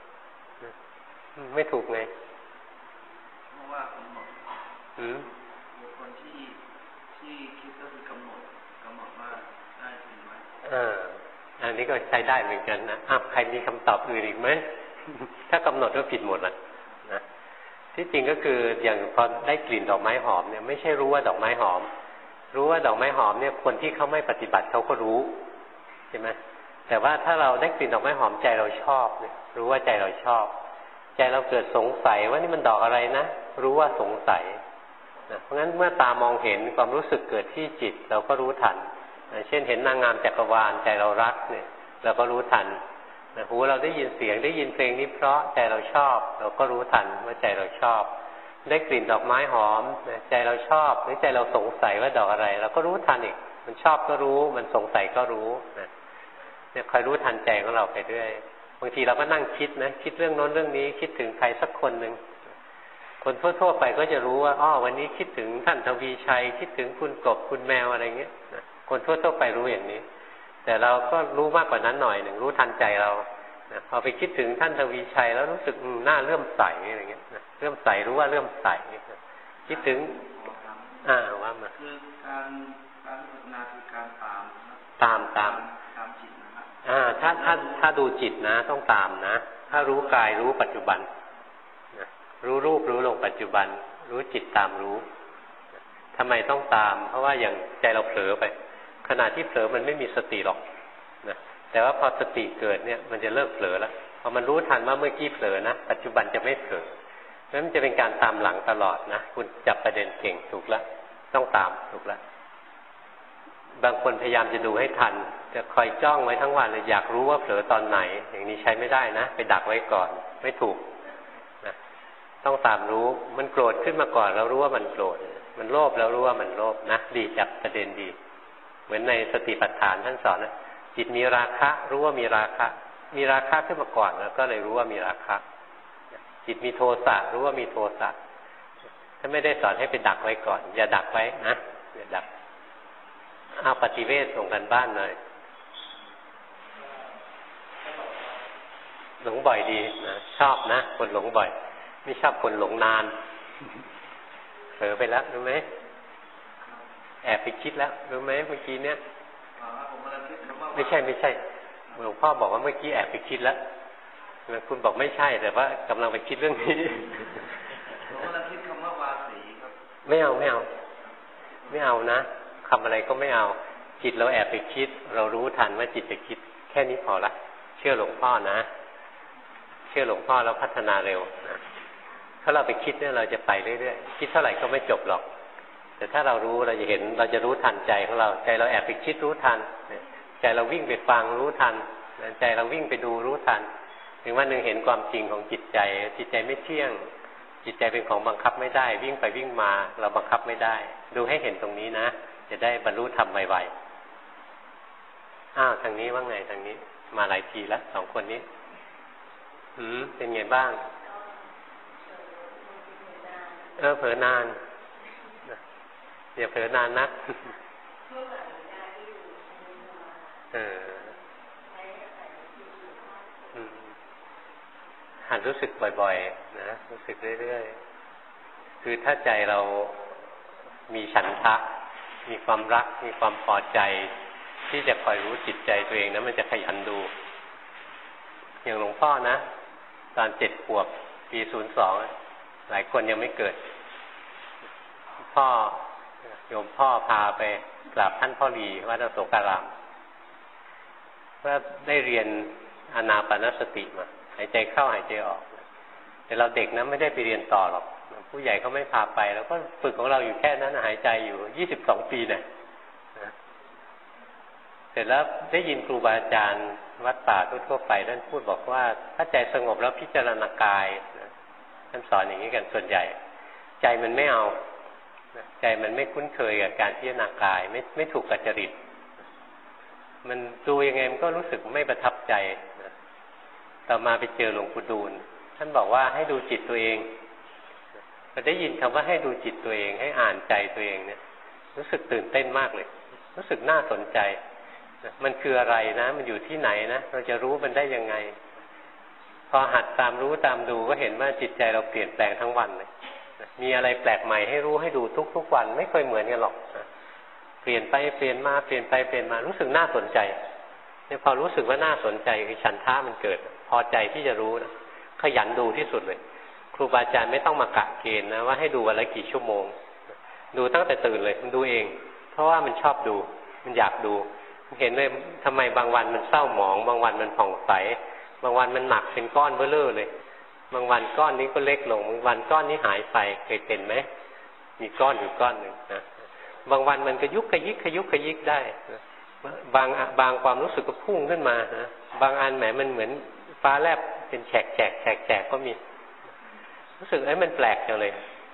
ไม่ถูกไงเพราะว่ากำหนดอืมคนที่ที่คิดก็คือกำหนดกำหนดว่าได้จริงไหมอ่าอันนี้ก็ใช้ได้เหมือนกันนะอ้าวใครมีคำตอบอื่นอีกไหม ถ้ากำหนดก็ผิดหมดละนะที่จริงก็คืออย่างพอได้กลิ่นดอกไม้หอมเนี่ยไม่ใช่รู้ว่าดอกไม้หอมรู้ว่าดอกไม้หอมเนี่ยคนที่เขาไม่ปฏิบัติเขาก็รู้ใช่ไหมแต่ว่าถ้าเราได้กลิ่นดอกไม้หอมใจเราชอบเนี่ยรู้ว่าใจเราชอบใจเราเกิดสงสัยว่านี่มันดอกอะไรนะรู้ว่าสงสัยนะเพราะงั้นเมื่อตามองเห็นความรู้สึกเกิดที่จิตเราก็รู้ทันนะเช่นเห็นนางงามจักรวาลใจเรารักเนี่ยเราก็รู้ทันนะหูเราได้ยินเสียงได้ยินเพลงนี้เพราะใจเราชอบเราก็รู้ทันว่าใจเราชอบได้กลิ่นดอกไม้หอมใจเราชอบหรือใจเราสงสัยว่าดอกอะไรเราก็รู้ทันอีกมันชอบก็รู้มันสงสัยก็รู้นะเนี่ยคอยรู้ทันใจของเราไปเรื่อยบางทีเราก็นั่งคิดนะคิดเรื่องโน้นเรื่องนี้คิดถึงใครสักคนหนึ่งคนทั่วๆไปก็จะรู้ว่าอ้อวันนี้คิดถึงท่านทวีชัยคิดถึงคุณกบคุณแมวอะไรเงี้ยนะคนทั่วๆไปรู้อย่างนี้แต่เราก็รู้มากกว่านั้นหน่อยหนึ่งรู้ทันใจเรานะพอไปคิดถึงท่านทวีชัยแล้วรู้สึกหน้าเลื่อมใสอะไรเงี้ยนะเลื่อมใสรู้ว่าเลื่อมใสคิดถึงอ่าว่ามาคือการการพัฒนาคือการตามตามตามตามจิตนะครับอ่าถ้าถ้าถ้าดูจิตนะต้องตามนะถ้ารู้กายรู้ปัจจุบันนะรู้รูปรู้ลงปัจจุบันรู้จิตตามรู้ทำไมต้องตามเพราะว่าอย่างใจเราเผลอไปขณะที่เผลอมันไม่มีสติหรอกนะแต่ว่าพอสติเกิดเนี่ยมันจะเลิกเผลอแล้วพอมันรู้ทันว่าเมื่อกี้เผลอนะปัจจุบันจะไม่เผลอนั้นมันจะเป็นการตามหลังตลอดนะคุณจับประเด็นเก่งถูกแล้วต้องตามถูกแล้วบางคนพยายามจะดูให้ทันจะคอยจ้องไว้ทั้งวันเลยอยากรู้ว่าเผลอตอนไหนอย่างนี้ใช้ไม่ได้นะไปดักไว้ก่อนไม่ถูกนะต้องตามรู้มันโกรธขึ้นมาก่อนเรารู้ว่ามันโกรธมันโลภแล้วรู้ว่ามันโลภนะดีจับประเด็นดีเหมือนในสติปัฏฐานท่านสอนนะจิตมีราคะรู้ว่ามีราคะมีราคะขึ้นมาก่อนแล้วก็เลยรู้ว่ามีราคะจิตมีโทสะรู้ว่ามีโทสะถ้าไม่ได้สอนให้ไปดักไว้ก่อนอย่าดักไว้นะอย่าดักเอาปฏิเวทส่งกันบ้านหน่อยหลงบ่อยดีนะชอบนะคนหลงบ่อยไม่ชอบคนหลงนานเผลอไปแล้วรู้ไหมแอบไปคิดแล้วรู้ไหมเมื่อกี้เนี้ยไม่ใช่ไม่ใช่หลวงพ่อบอกว่าเมื่อกี้แอบไปคิดแล้วคุณบอกไม่ใช่แต่ว่ากำลังไปคิดเรื่องนี้ผมกำลังคิดคำว่าวาสีครับไม่เอาไม่เอาไม่เอานะคำอะไรก็ไม่เอาจิตเราแอบไปคิดเรารู้ทันว่าจิตจะคิดแค่นี้พอละเชื่อหลวงพ่อนะเชื่อหลวงพ่อแล้วพัฒนาเร็วนะถ้าเราไปคิดเนี่ยเราจะไปเรื่อยๆคิดเท่าไหร่ก็ไม่จบหรอกแต่ถ้าเรารู้เราจะเห็นเราจะรู้ทันใจของเราใจเราแอบไปคิดรู้ทันใจเราวิ่งไปฟังรู้ทันใจเราวิ่งไปดูรู้ทันถึงวันหนึ่งเห็นความจริงของจิตใจจิตใจไม่เที่ยงจิตใจเป็นของบังคับไม่ได้วิ่งไปวิ่งมาเราบังคับไม่ได้ดูให้เห็นตรงนี้นะจะได้บรรลุธรรมไวๆอ้าวทางนี้ว่าไงทางนี้มาหลายทีแล้วสองคนนี้หืมเป็นไงบ้างเออเผลอนานอย่าเผลอนานนักเออหัดรู้สึกบ่อยๆนะรู้สึกเรื่อยๆคือถ้าใจเรามีฉันทะมีความรักมีความพอใจที่จะคอยรู้จิตใจตัวเองนะมันจะขยันดูอย่างหลวงพ่อนะตอนเจ็ดขวบปีศูนย์สองหลายคนยังไม่เกิดพ่อโยมพ่อพาไปกราบท่านพ่อหลีวัดอโศการามว่าได้เรียนอานาปานสติมาหายใจเข้าหายใจออกแต่เราเด็กนะไม่ได้ไปเรียนต่อหรอกผู้ใหญ่เขาไม่พาไปแล้วก็ฝึกของเราอยู่แค่นั้นหายใจอยู่ยี่สิบสองปีเนี่ยเสร็จแล้วได้ยินครูบาอาจารย์วัดป่าทั่วๆไปท่านพูดบอกว่าถ้าใจสงบแล้วพิจารณากายท่านสอนอย่างนี้กันส่วนใหญ่ใจมันไม่เอาใจมันไม่คุ้นเคยกับการพิจารณากายไม่ไม่ถูกกับจริตมันดูยังไงมันก็รู้สึกไม่ประทับใจต่อมาไปเจอหลวงปู่ดูลท่านบอกว่าให้ดูจิตตัวเองพอได้ยินคำว่าให้ดูจิตตัวเองให้อ่านใจตัวเองเนี่ยรู้สึกตื่นเต้นมากเลยรู้สึกน่าสนใจมันคืออะไรนะมันอยู่ที่ไหนนะเราจะรู้มันได้ยังไงพอหัดตามรู้ตามดูก็เห็นว่าจิตใจเราเปลี่ยนแปลงทั้งวันเลยมีอะไรแปลกใหม่ให้รู้ให้ดูทุกๆวันไม่เคยเหมือนกันหรอกเปลี่ยนไปเปลี่ยนมาเปลี่ยนไปเปลี่ยนมารู้สึกน่าสนใจเนี่ยพอรู้สึกว่าน่าสนใจคือฉันทะมันเกิดพอใจที่จะรู้นะขยันดูที่สุดเลยครูบาอาจารย์ไม่ต้องมากะเกณฑ์นะว่าให้ดูวันละกี่ชั่วโมงดูตั้งแต่ตื่นเลยมันดูเองเพราะว่ามันชอบดูมันอยากดูเห็นเลยทำไมบางวันมันเศร้าหมองบางวันมันผ่องใสบางวันมันหนักเป็นก้อนเบ้อเร่อเลยบางวันก้อนนี้ก็เล็กลงบางวันก้อนนี้หายไปเคยเป็นไหมมีก้อนอยู่ก้อนหนึ่งนะบางวันมันก็ยุกขยิกขยุกขยิกได้บางบางความรู้สึกก็พุ่งขึ้นมานะบางอันแหมมันเหมือนฟ้าแลบเป็นแฉกแฉกแฉกแฉกก็มีรู้สึกไอ้มันแปลกจังเลย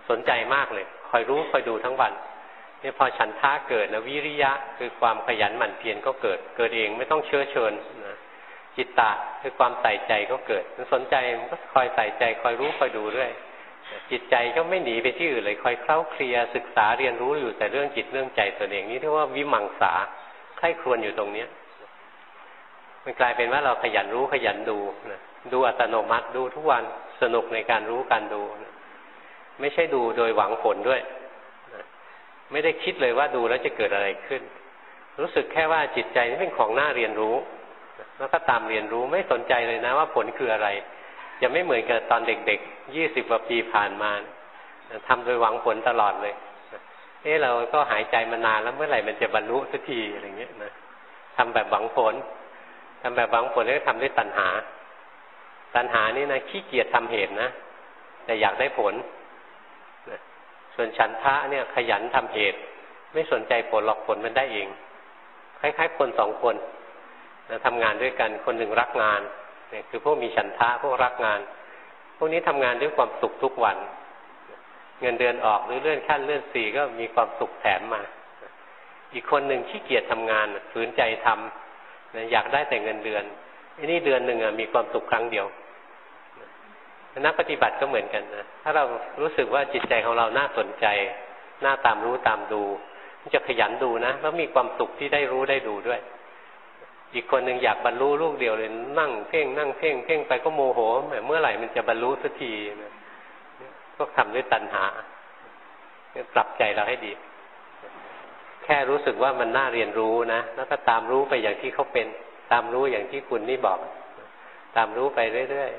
สนใจมากเลยคอยรู้คอยดูทั้งวันเนี่ยพอฉันทะเกิดนะวิริยะคือความขยันหมั่นเพียรก็เกิดเกิดเองไม่ต้องเชื้อเชิญนะจิตตะคือความใส่ใจก็เกิดมันสนใจมันก็คอยใส่ใจคอยรู้คอยดูเรื่อยจิตใจก็ไม่หนีไปที่อื่นเลยคอยเคล้าเคลียศึกษาเรียนรู้อยู่แต่เรื่องจิตเรื่องใจตัวเองนี่เรียกว่าวิมังสาใคร่ครวญอยู่ตรงเนี้ยมันกลายเป็นว่าเราขยันรู้ขยันดูนะดูอัตโนมัติดูทุกวันสนุกในการรู้การดูนะไม่ใช่ดูโดยหวังผลด้วยนะไม่ได้คิดเลยว่าดูแล้วจะเกิดอะไรขึ้นรู้สึกแค่ว่าจิตใจนี่เป็นของน่าเรียนรู้แล้วก็ตามเรียนรู้ไม่สนใจเลยนะว่าผลคืออะไรจะไม่เหมือนกับตอนเด็กๆยี่สิบกว่าปีผ่านมาทำโดยหวังผลตลอดเลยเอ๊ะเราก็หายใจมานานแล้วเมื่อไหร่มันจะบรรลุสักทีอะไรเงี้ยนะทำแบบหวังผลทำแบบหวังผลแล้วทำด้วยตัณหาตัณหานี่นะขี้เกียจทำเหตุนะแต่อยากได้ผลนะส่วนฉันทะเนี่ยขยันทำเหตุไม่สนใจผลหรอกผลมันได้เองคล้ายๆคนสองคนนะทำงานด้วยกันคนหนึ่งรักงานเนี่ยคือพวกมีฉันทะพวกรักงานพวกนี้ทำงานด้วยความสุขทุกวันเงินเดือนออกหรือเลื่อนขั้นเลื่อนสี่ก็มีความสุขแถมมาอีกคนหนึ่งขี้เกียจทำงานฝืนใจทำนะอยากได้แต่เงินเดือนไอ้นี่เดือนหนึ่งมีความสุขครั้งเดียวนักปฏิบัติก็เหมือนกันนะถ้าเรารู้สึกว่าจิตใจของเราน่าสนใจน่าตามรู้ตามดูมันจะขยันดูนะแล้วมีความสุขที่ได้รู้ได้ดูด้วยอีกคนหนึ่งอยากบรรลุลูกเดียวเลยนั่งเพ่งนั่งเพ่งเพ่งไปก็โมโหเมื่อไหร่มันจะบรรลุสักทีนะก็ทำด้วยตัณหาปรับใจเราให้ดีแค่รู้สึกว่ามันน่าเรียนรู้นะแล้วก็ตามรู้ไปอย่างที่เขาเป็นตามรู้อย่างที่คุณนี่บอกตามรู้ไปเรื่อย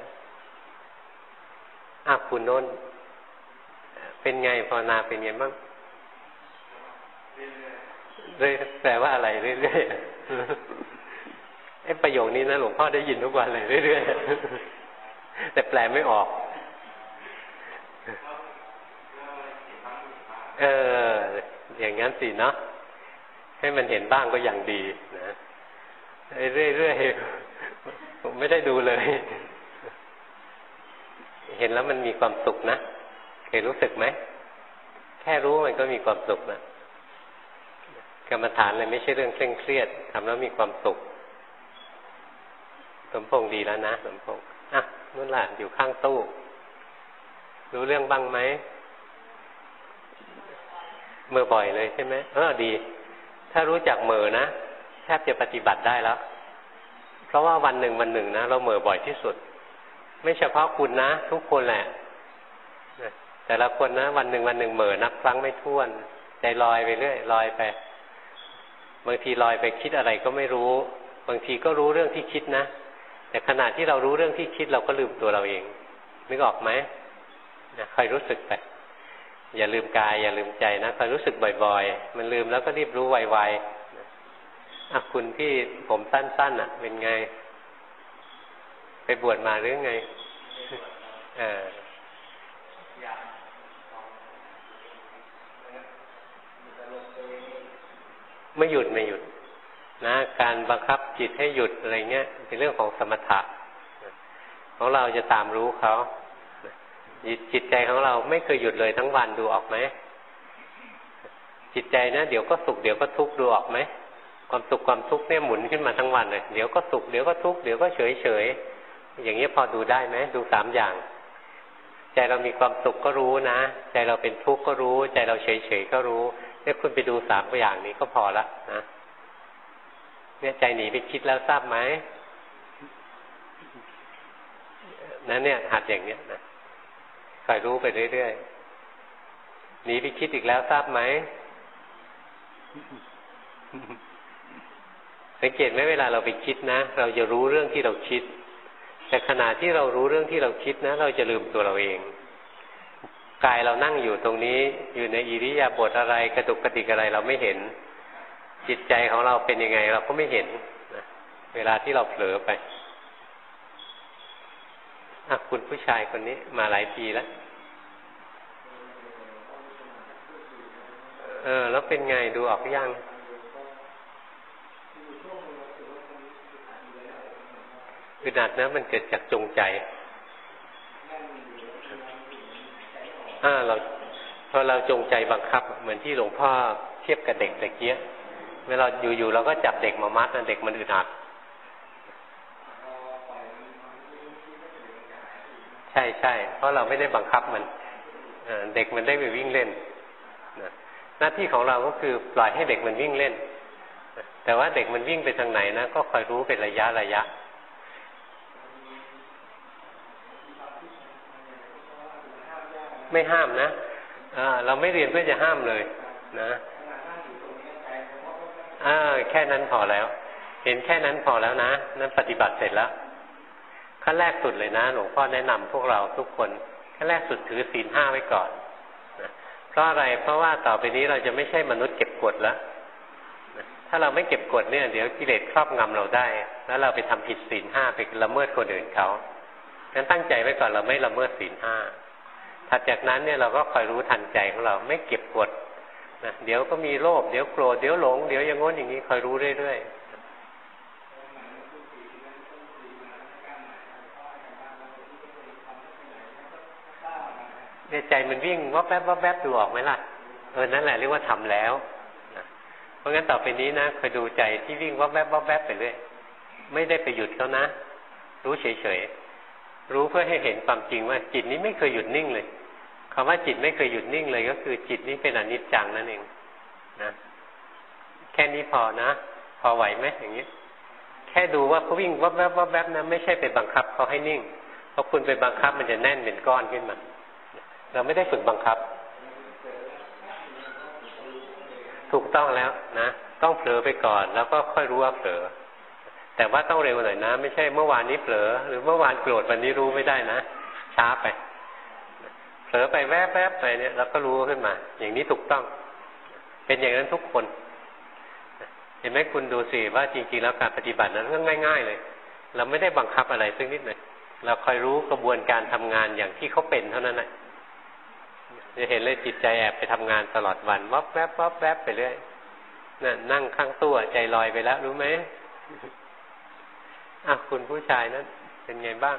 ๆอ่ะคุณโน้นเป็นไงภาวนาเป็นไงบ้างเรื่อยแปลว่าอะไรเรื่อยๆไอ้ประโยคนี้นะหลวงพ่อได้ยินทุกวันเลยเรื่อยๆแต่แปลไม่ออกเอออย่างงั้นสิเนาะให้มันเห็นบ้างก็อย่างดีนะเรื่อยๆผมไม่ได้ดูเลยเห็นแล้วมันมีความสุขนะเคยรู้สึกไหมแค่รู้มันก็มีความสุขนะกรรมฐานเลยไม่ใช่เรื่องเคร่งเครียดทำแล้วมีความสุขสมพงษ์ดีแล้วนะสมพงษ์อ่ะนู่นล่ะอยู่ข้างตู้รู้เรื่องบ้างไหมเมื่อบ่อยเลยใช่ไหมเออดีถ้ารู้จักเหม่อนะแทบจะปฏิบัติได้แล้วเพราะว่าวันหนึ่งวันหนึ่งนะเราเหม่อบ่อยที่สุดไม่เฉพาะคุณนะทุกคนแหละแต่ละคนนะวันหนึ่งวันหนึ่งเหม่อนับครั้งไม่ถ้วนใจลอยไปเรื่อยลอยไปบางทีลอยไปคิดอะไรก็ไม่รู้บางทีก็รู้เรื่องที่คิดนะแต่ขณะที่เรารู้เรื่องที่คิดเราก็ลืมตัวเราเองนึกออกไหมนะคอยรู้สึกไปอย่าลืมกายอย่าลืมใจนะคอยรู้สึกบ่อยๆมันลืมแล้วก็รีบรู้ไวๆอ่ะคุณที่ผมสั้นๆอ่ะเป็นไงไปบวชมาหรือไงเออไม่หยุดไม่หยุดนะการบังคับจิตให้หยุดอะไรเงี้ยเป็นเรื่องของสมถะของเราจะตามรู้เขาจิตใจของเราไม่เคยหยุดเลยทั้งวันดูออกไหมจิตใจนะเดี๋ยวก็สุขเดี๋ยวก็ทุกข์ดูออกไหมความสุขความทุกข์เนี่ยหมุนขึ้นมาทั้งวันเลยเดี๋ยวก็สุขเดี๋ยวก็ทุกข์เดี๋ยวก็เฉยเฉยอย่างนี้พอดูได้ไหมดูสามอย่างใจเรามีความสุขก็รู้นะใจเราเป็นทุกข์ก็รู้ใจเราเฉยเฉยก็รู้เนี่ยคุณไปดูสามอย่างนี้ก็พอละนะเนี่ยใจหนีไปคิดแล้วทราบไหมนั่นเนี่ยหัดอย่างเนี้ยนะคอยรู้ไปเรื่อยๆหนีไปคิดอีกแล้วทราบไหมสังเกตไหมเวลาเราไปคิดนะเราจะรู้เรื่องที่เราคิดแต่ขณะที่เรารู้เรื่องที่เราคิดนะเราจะลืมตัวเราเองกายเรานั่งอยู่ตรงนี้อยู่ในอิริยาบถอะไรกระตุกกระดิกอะไรเราไม่เห็นจิตใจของเราเป็นยังไงเราก็ไม่เห็นนะเวลาที่เราเผลอไปอ่ะคุณผู้ชายคนนี้มาหลายปีแล้วเออแล้วเป็นไงดูออกยังอึดอัดนะมันเกิดจากจงใจอ่าเราพอเราจงใจบังคับเหมือนที่หลวงพ่อเทียบกับเด็กตะเกียบเวลาอยู่ๆเราก็จับเด็กมามัดนะเด็กมันอึดอัดใช่ใช่เพราะเราไม่ได้บังคับมันเด็กมันได้ไปวิ่งเล่นหน้าที่ของเราก็คือปล่อยให้เด็กมันวิ่งเล่นแต่ว่าเด็กมันวิ่งไปทางไหนนะก็คอยรู้เป็นระยะระยะไม่ห้ามนะเราไม่เรียนเพื่อจะห้ามเลยนะแค่นั้นพอแล้วเห็นแค่นั้นพอแล้วนะนั้นปฏิบัติเสร็จแล้วขั้นแรกสุดเลยนะหลวงพ่อแนะนำพวกเราทุกคนขั้นแรกสุดถือศีลห้าไว้ก่อนนะเพราะอะไรเพราะว่าต่อไปนี้เราจะไม่ใช่มนุษย์เก็บกดแล้วนะถ้าเราไม่เก็บกดเนี่ยเดี๋ยวกิเลสครอบงำเราได้แล้วเราไปทำผิดศีลห้าไปละเมิดคนอื่นเขางั้นตั้งใจไว้ก่อนเราไม่ละเมิดศีลห้าถัดจากนั้นเนี่ยเราก็คอยรู้ทันใจของเราไม่เก็บกดนะเดี๋ยวก็มีโลภเดี๋ยวโกรธเดี๋ยวหลงเดี๋ยวอย่างง้นอย่างนี้คอยรู้เรื่อยๆเนี่ยใจมันวิ่งวับแวบวับแวบดูออกไหมล่ะเออนั่นแหละเรียกว่าทำแล้วนะเพราะงั้นต่อไปนี้นะคอยดูใจที่วิ่งวับแวบวับแวบไปเรื่อยไม่ได้ไปหยุดเขานะรู้เฉยๆรู้เพื่อให้เห็นความจริงว่าจิตนี้ไม่เคยหยุดนิ่งเลยคำว่าจิตไม่เคยหยุดนิ่งเลยก็คือจิตนี้เป็นอนิจจังนั่นเองนะแค่นี้พอนะพอไหวไหมอย่างนี้แค่ดูว่าเขาวิ่งวับแวบวับแวบนะไม่ใช่ไปบังคับเขาให้นิ่งเพราะคุณไปบังคับมันจะแน่นเป็นก้อนขึ้นมาเราไม่ได้ฝึกบังคับถูกต้องแล้วนะต้องเผลอไปก่อนแล้วก็ค่อยรู้ว่าเผลอแต่ว่าต้องเร็วหน่อยนะไม่ใช่เมื่อวานนี้เผลอหรือเมื่อวานโกรธวันนี้รู้ไม่ได้นะช้าไปเผลอไปแวบแวบไปเนี่ยแล้วก็รู้ขึ้นมาอย่างนี้ถูกต้องเป็นอย่างนั้นทุกคนเห็นไหมคุณดูสิว่าจริงๆแล้วการปฏิบัตินั้นเรื่องง่ายๆเลยเราไม่ได้บังคับอะไรสักนิดเลยเราคอยรู้กระบวนการทำงานอย่างที่เขาเป็นเท่านั้นแหละจะเห็นเลยจิตใจแอบไปทำงานตลอดวันวับแวบวับแวบไปเรื่อยนั่นนั่งข้างตู้ใจลอยไปแล้วรู้ไหมอ่ะคุณผู้ชายนั้นเป็นไงบ้าง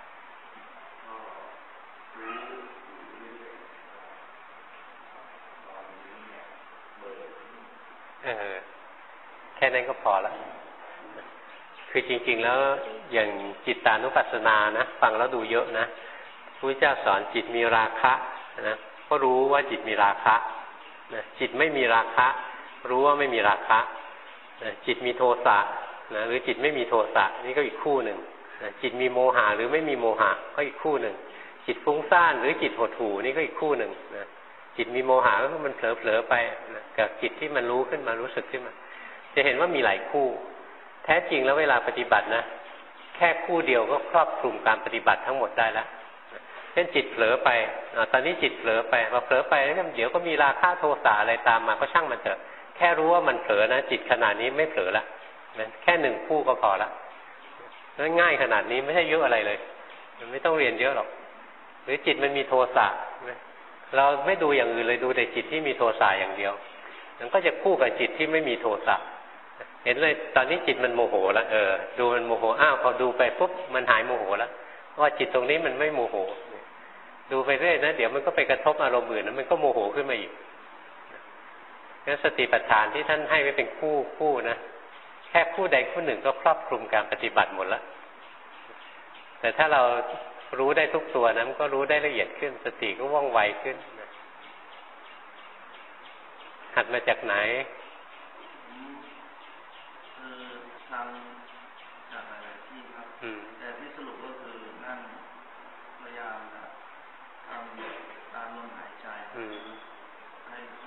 เออแค่นั้นก็พอละคือจริงๆแล้วอย่างจิตตานุปัสสนานะฟังแล้วดูเยอะนะพระพุทธเจ้าสอนจิตมีราคะนะก็รู้ว่าจิตมีราคะนะจิตไม่มีราคะรู้ว่าไม่มีราคะนะจิตมีโทสะนะหรือจิตไม่มีโทสะนี่ก็อีกคู่หนึ่งนะจิตมีโมหะหรือไม่มีโมหะก็อีกคู่หนึ่งจิตฟุ้งซ่านหรือจิตหดหู่นี่ก็อีกคู่หนึ่งนะจิตมีโมหะก็คือมันเผลอๆไปนะกับจิตที่มันรู้ขึ้นมารู้สึกขึ้นมาจะเห็นว่ามีหลายคู่แท้จริงแล้วเวลาปฏิบัตินะแค่คู่เดียวก็ครอบคลุมการปฏิบัติทั้งหมดได้แล้วเช่นจิตเผลอไปตอนนี้จิตเผลอไปพอเผลอไปแล้วเดี๋ยวก็มีราคะโทสะอะไรตามมาก็ช่างมันเถอะแค่รู้ว่ามันเผลอนะจิตขนาดนี้ไม่เผลอละแค่หนึ่งคู่ก็พอละง่ายขนาดนี้ไม่ใช่เยอะอะไรเลยมันไม่ต้องเรียนเยอะหรอกหรือจิตมันมีโทสะเราไม่ดูอย่างอื่นเลยดูแต่จิตที่มีโทสะอย่างเดียวมันก็จะคู่กับจิตที่ไม่มีโทสะเห็นเลยตอนนี้จิตมันโมโหแล้วเออดูมันโมโหอ้าวพอดูไปปุ๊บมันหายโมโหแล้วว่าจิตตรงนี้มันไม่โมโหดูไปเรื่อยนะเดี๋ยวมันก็ไปกระทบอารมณ์อื่นแล้วมันก็โมโหขึ้นมาอีกงั้นสติปัฏฐานที่ท่านให้ไว้เป็นคู่คู่นะแค่คู่ใดคู่หนึ่งก็ครอบคลุมการปฏิบัติหมดแล้วแต่ถ้าเรารู้ได้ทุกตัวนะมันก็รู้ได้ละเอียดขึ้นสติก็ว่องไวขึ้นหัดมาจากไหนทำจากหลายที่ครับแต่ที่สรุปก็คือนั่งพยายามทำตามลมหายใจให้ให้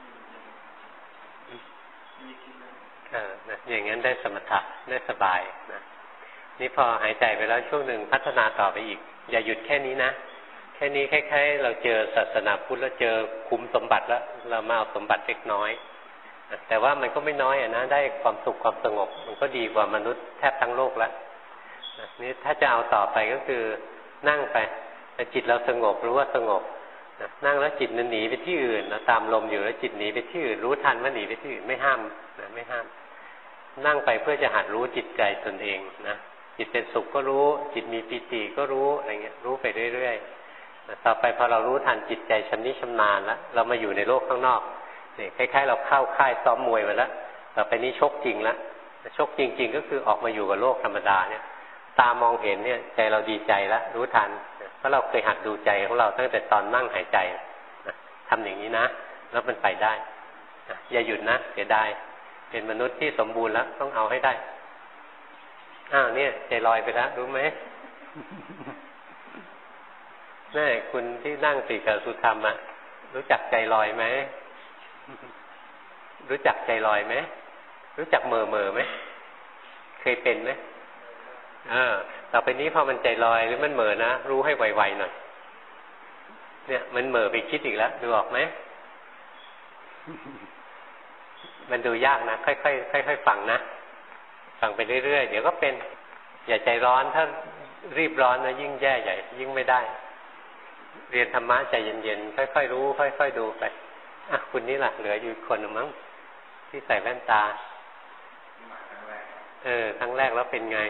ไม่คิดเลยอ่านะอย่างนั้นได้สมถะได้สบายนะนี่พอหายใจไปแล้วช่วงหนึ่งพัฒนาต่อไปอีกอย่าหยุดแค่นี้นะแค่นี้คล้ายๆเราเจอศาสนาพุทธแล้วเจอคุ้มสมบัติแล้วเรามาเอาสมบัติเล็กน้อยแต่ว่ามันก็ไม่น้อยอ่ะนะได้ความสุขความสงบมันก็ดีกว่ามนุษย์แทบทั้งโลกแล้วนี่ถ้าจะเอาต่อไปก็คือนั่งไปแต่จิตเราสงบรู้ว่าสงบนั่งแล้วจิตมันหนีไปที่อื่นเราตามลมอยู่แล้วจิตหนีไปที่อื่นรู้ทันว่าหนีไปที่อื่นไม่ห้ามนะไม่ห้ามนั่งไปเพื่อจะหัดรู้จิตใจตนเองนะจิตเป็นสุขก็รู้จิตมีปิติก็รู้อะไรเงี้ยรู้ไปเรื่อยๆต่อไปพอเรารู้ทันจิตใจชำนิชำนาญแล้วเรามาอยู่ในโลกข้างนอกนี่คล้ายๆเราเข้าค่ายซ้อมมวยมาแล้วต่อไปนี้ชกจริงแล้วชกจริงๆก็คือออกมาอยู่กับโลกธรรมดาเนี่ยตามองเห็นเนี่ยใจเราดีใจแล้วรู้ทันเพราะเราเคยหัดดูใจของเราตั้งแต่ตอนนั่งหายใจทำอย่างนี้นะแล้วมันไปได้อย่าหยุดนะเสียดายเป็นมนุษย์ที่สมบูรณ์แล้วต้องเอาให้ได้อ้าวเนี่ยใจลอยไปแล้วรู้ไหมนี่คุณที่นั่งติกับสุธรรมอะรู้จักใจลอยไหมรู้จักใจลอยไหมรู้จักเม่อเม่อไหมเคยเป็นไหมอ่าต่อไปนี้พอมันใจลอยหรือมันเม่อนะรู้ให้ไวๆหน่อยเนี่ยมันเม่อไปคิดอีกแล้วดูออกไหมมันดูยากนะค่อยๆค่อยๆฟังนะฟังไปเรื่อยๆเดี๋ยวก็เป็นอย่าใจร้อนถ้ารีบร้อนนะยิ่งแย่ใหญ่ยิ่งไม่ได้เรียนธรรมะใจเย็นๆค่อยๆรู้ค่อยๆดูไปอ่ะคุณนี่ล่ะเหลืออยู่คนนึงมั้งที่ใส่แว่นตาเออครั้งแรกแล้วเป็นไง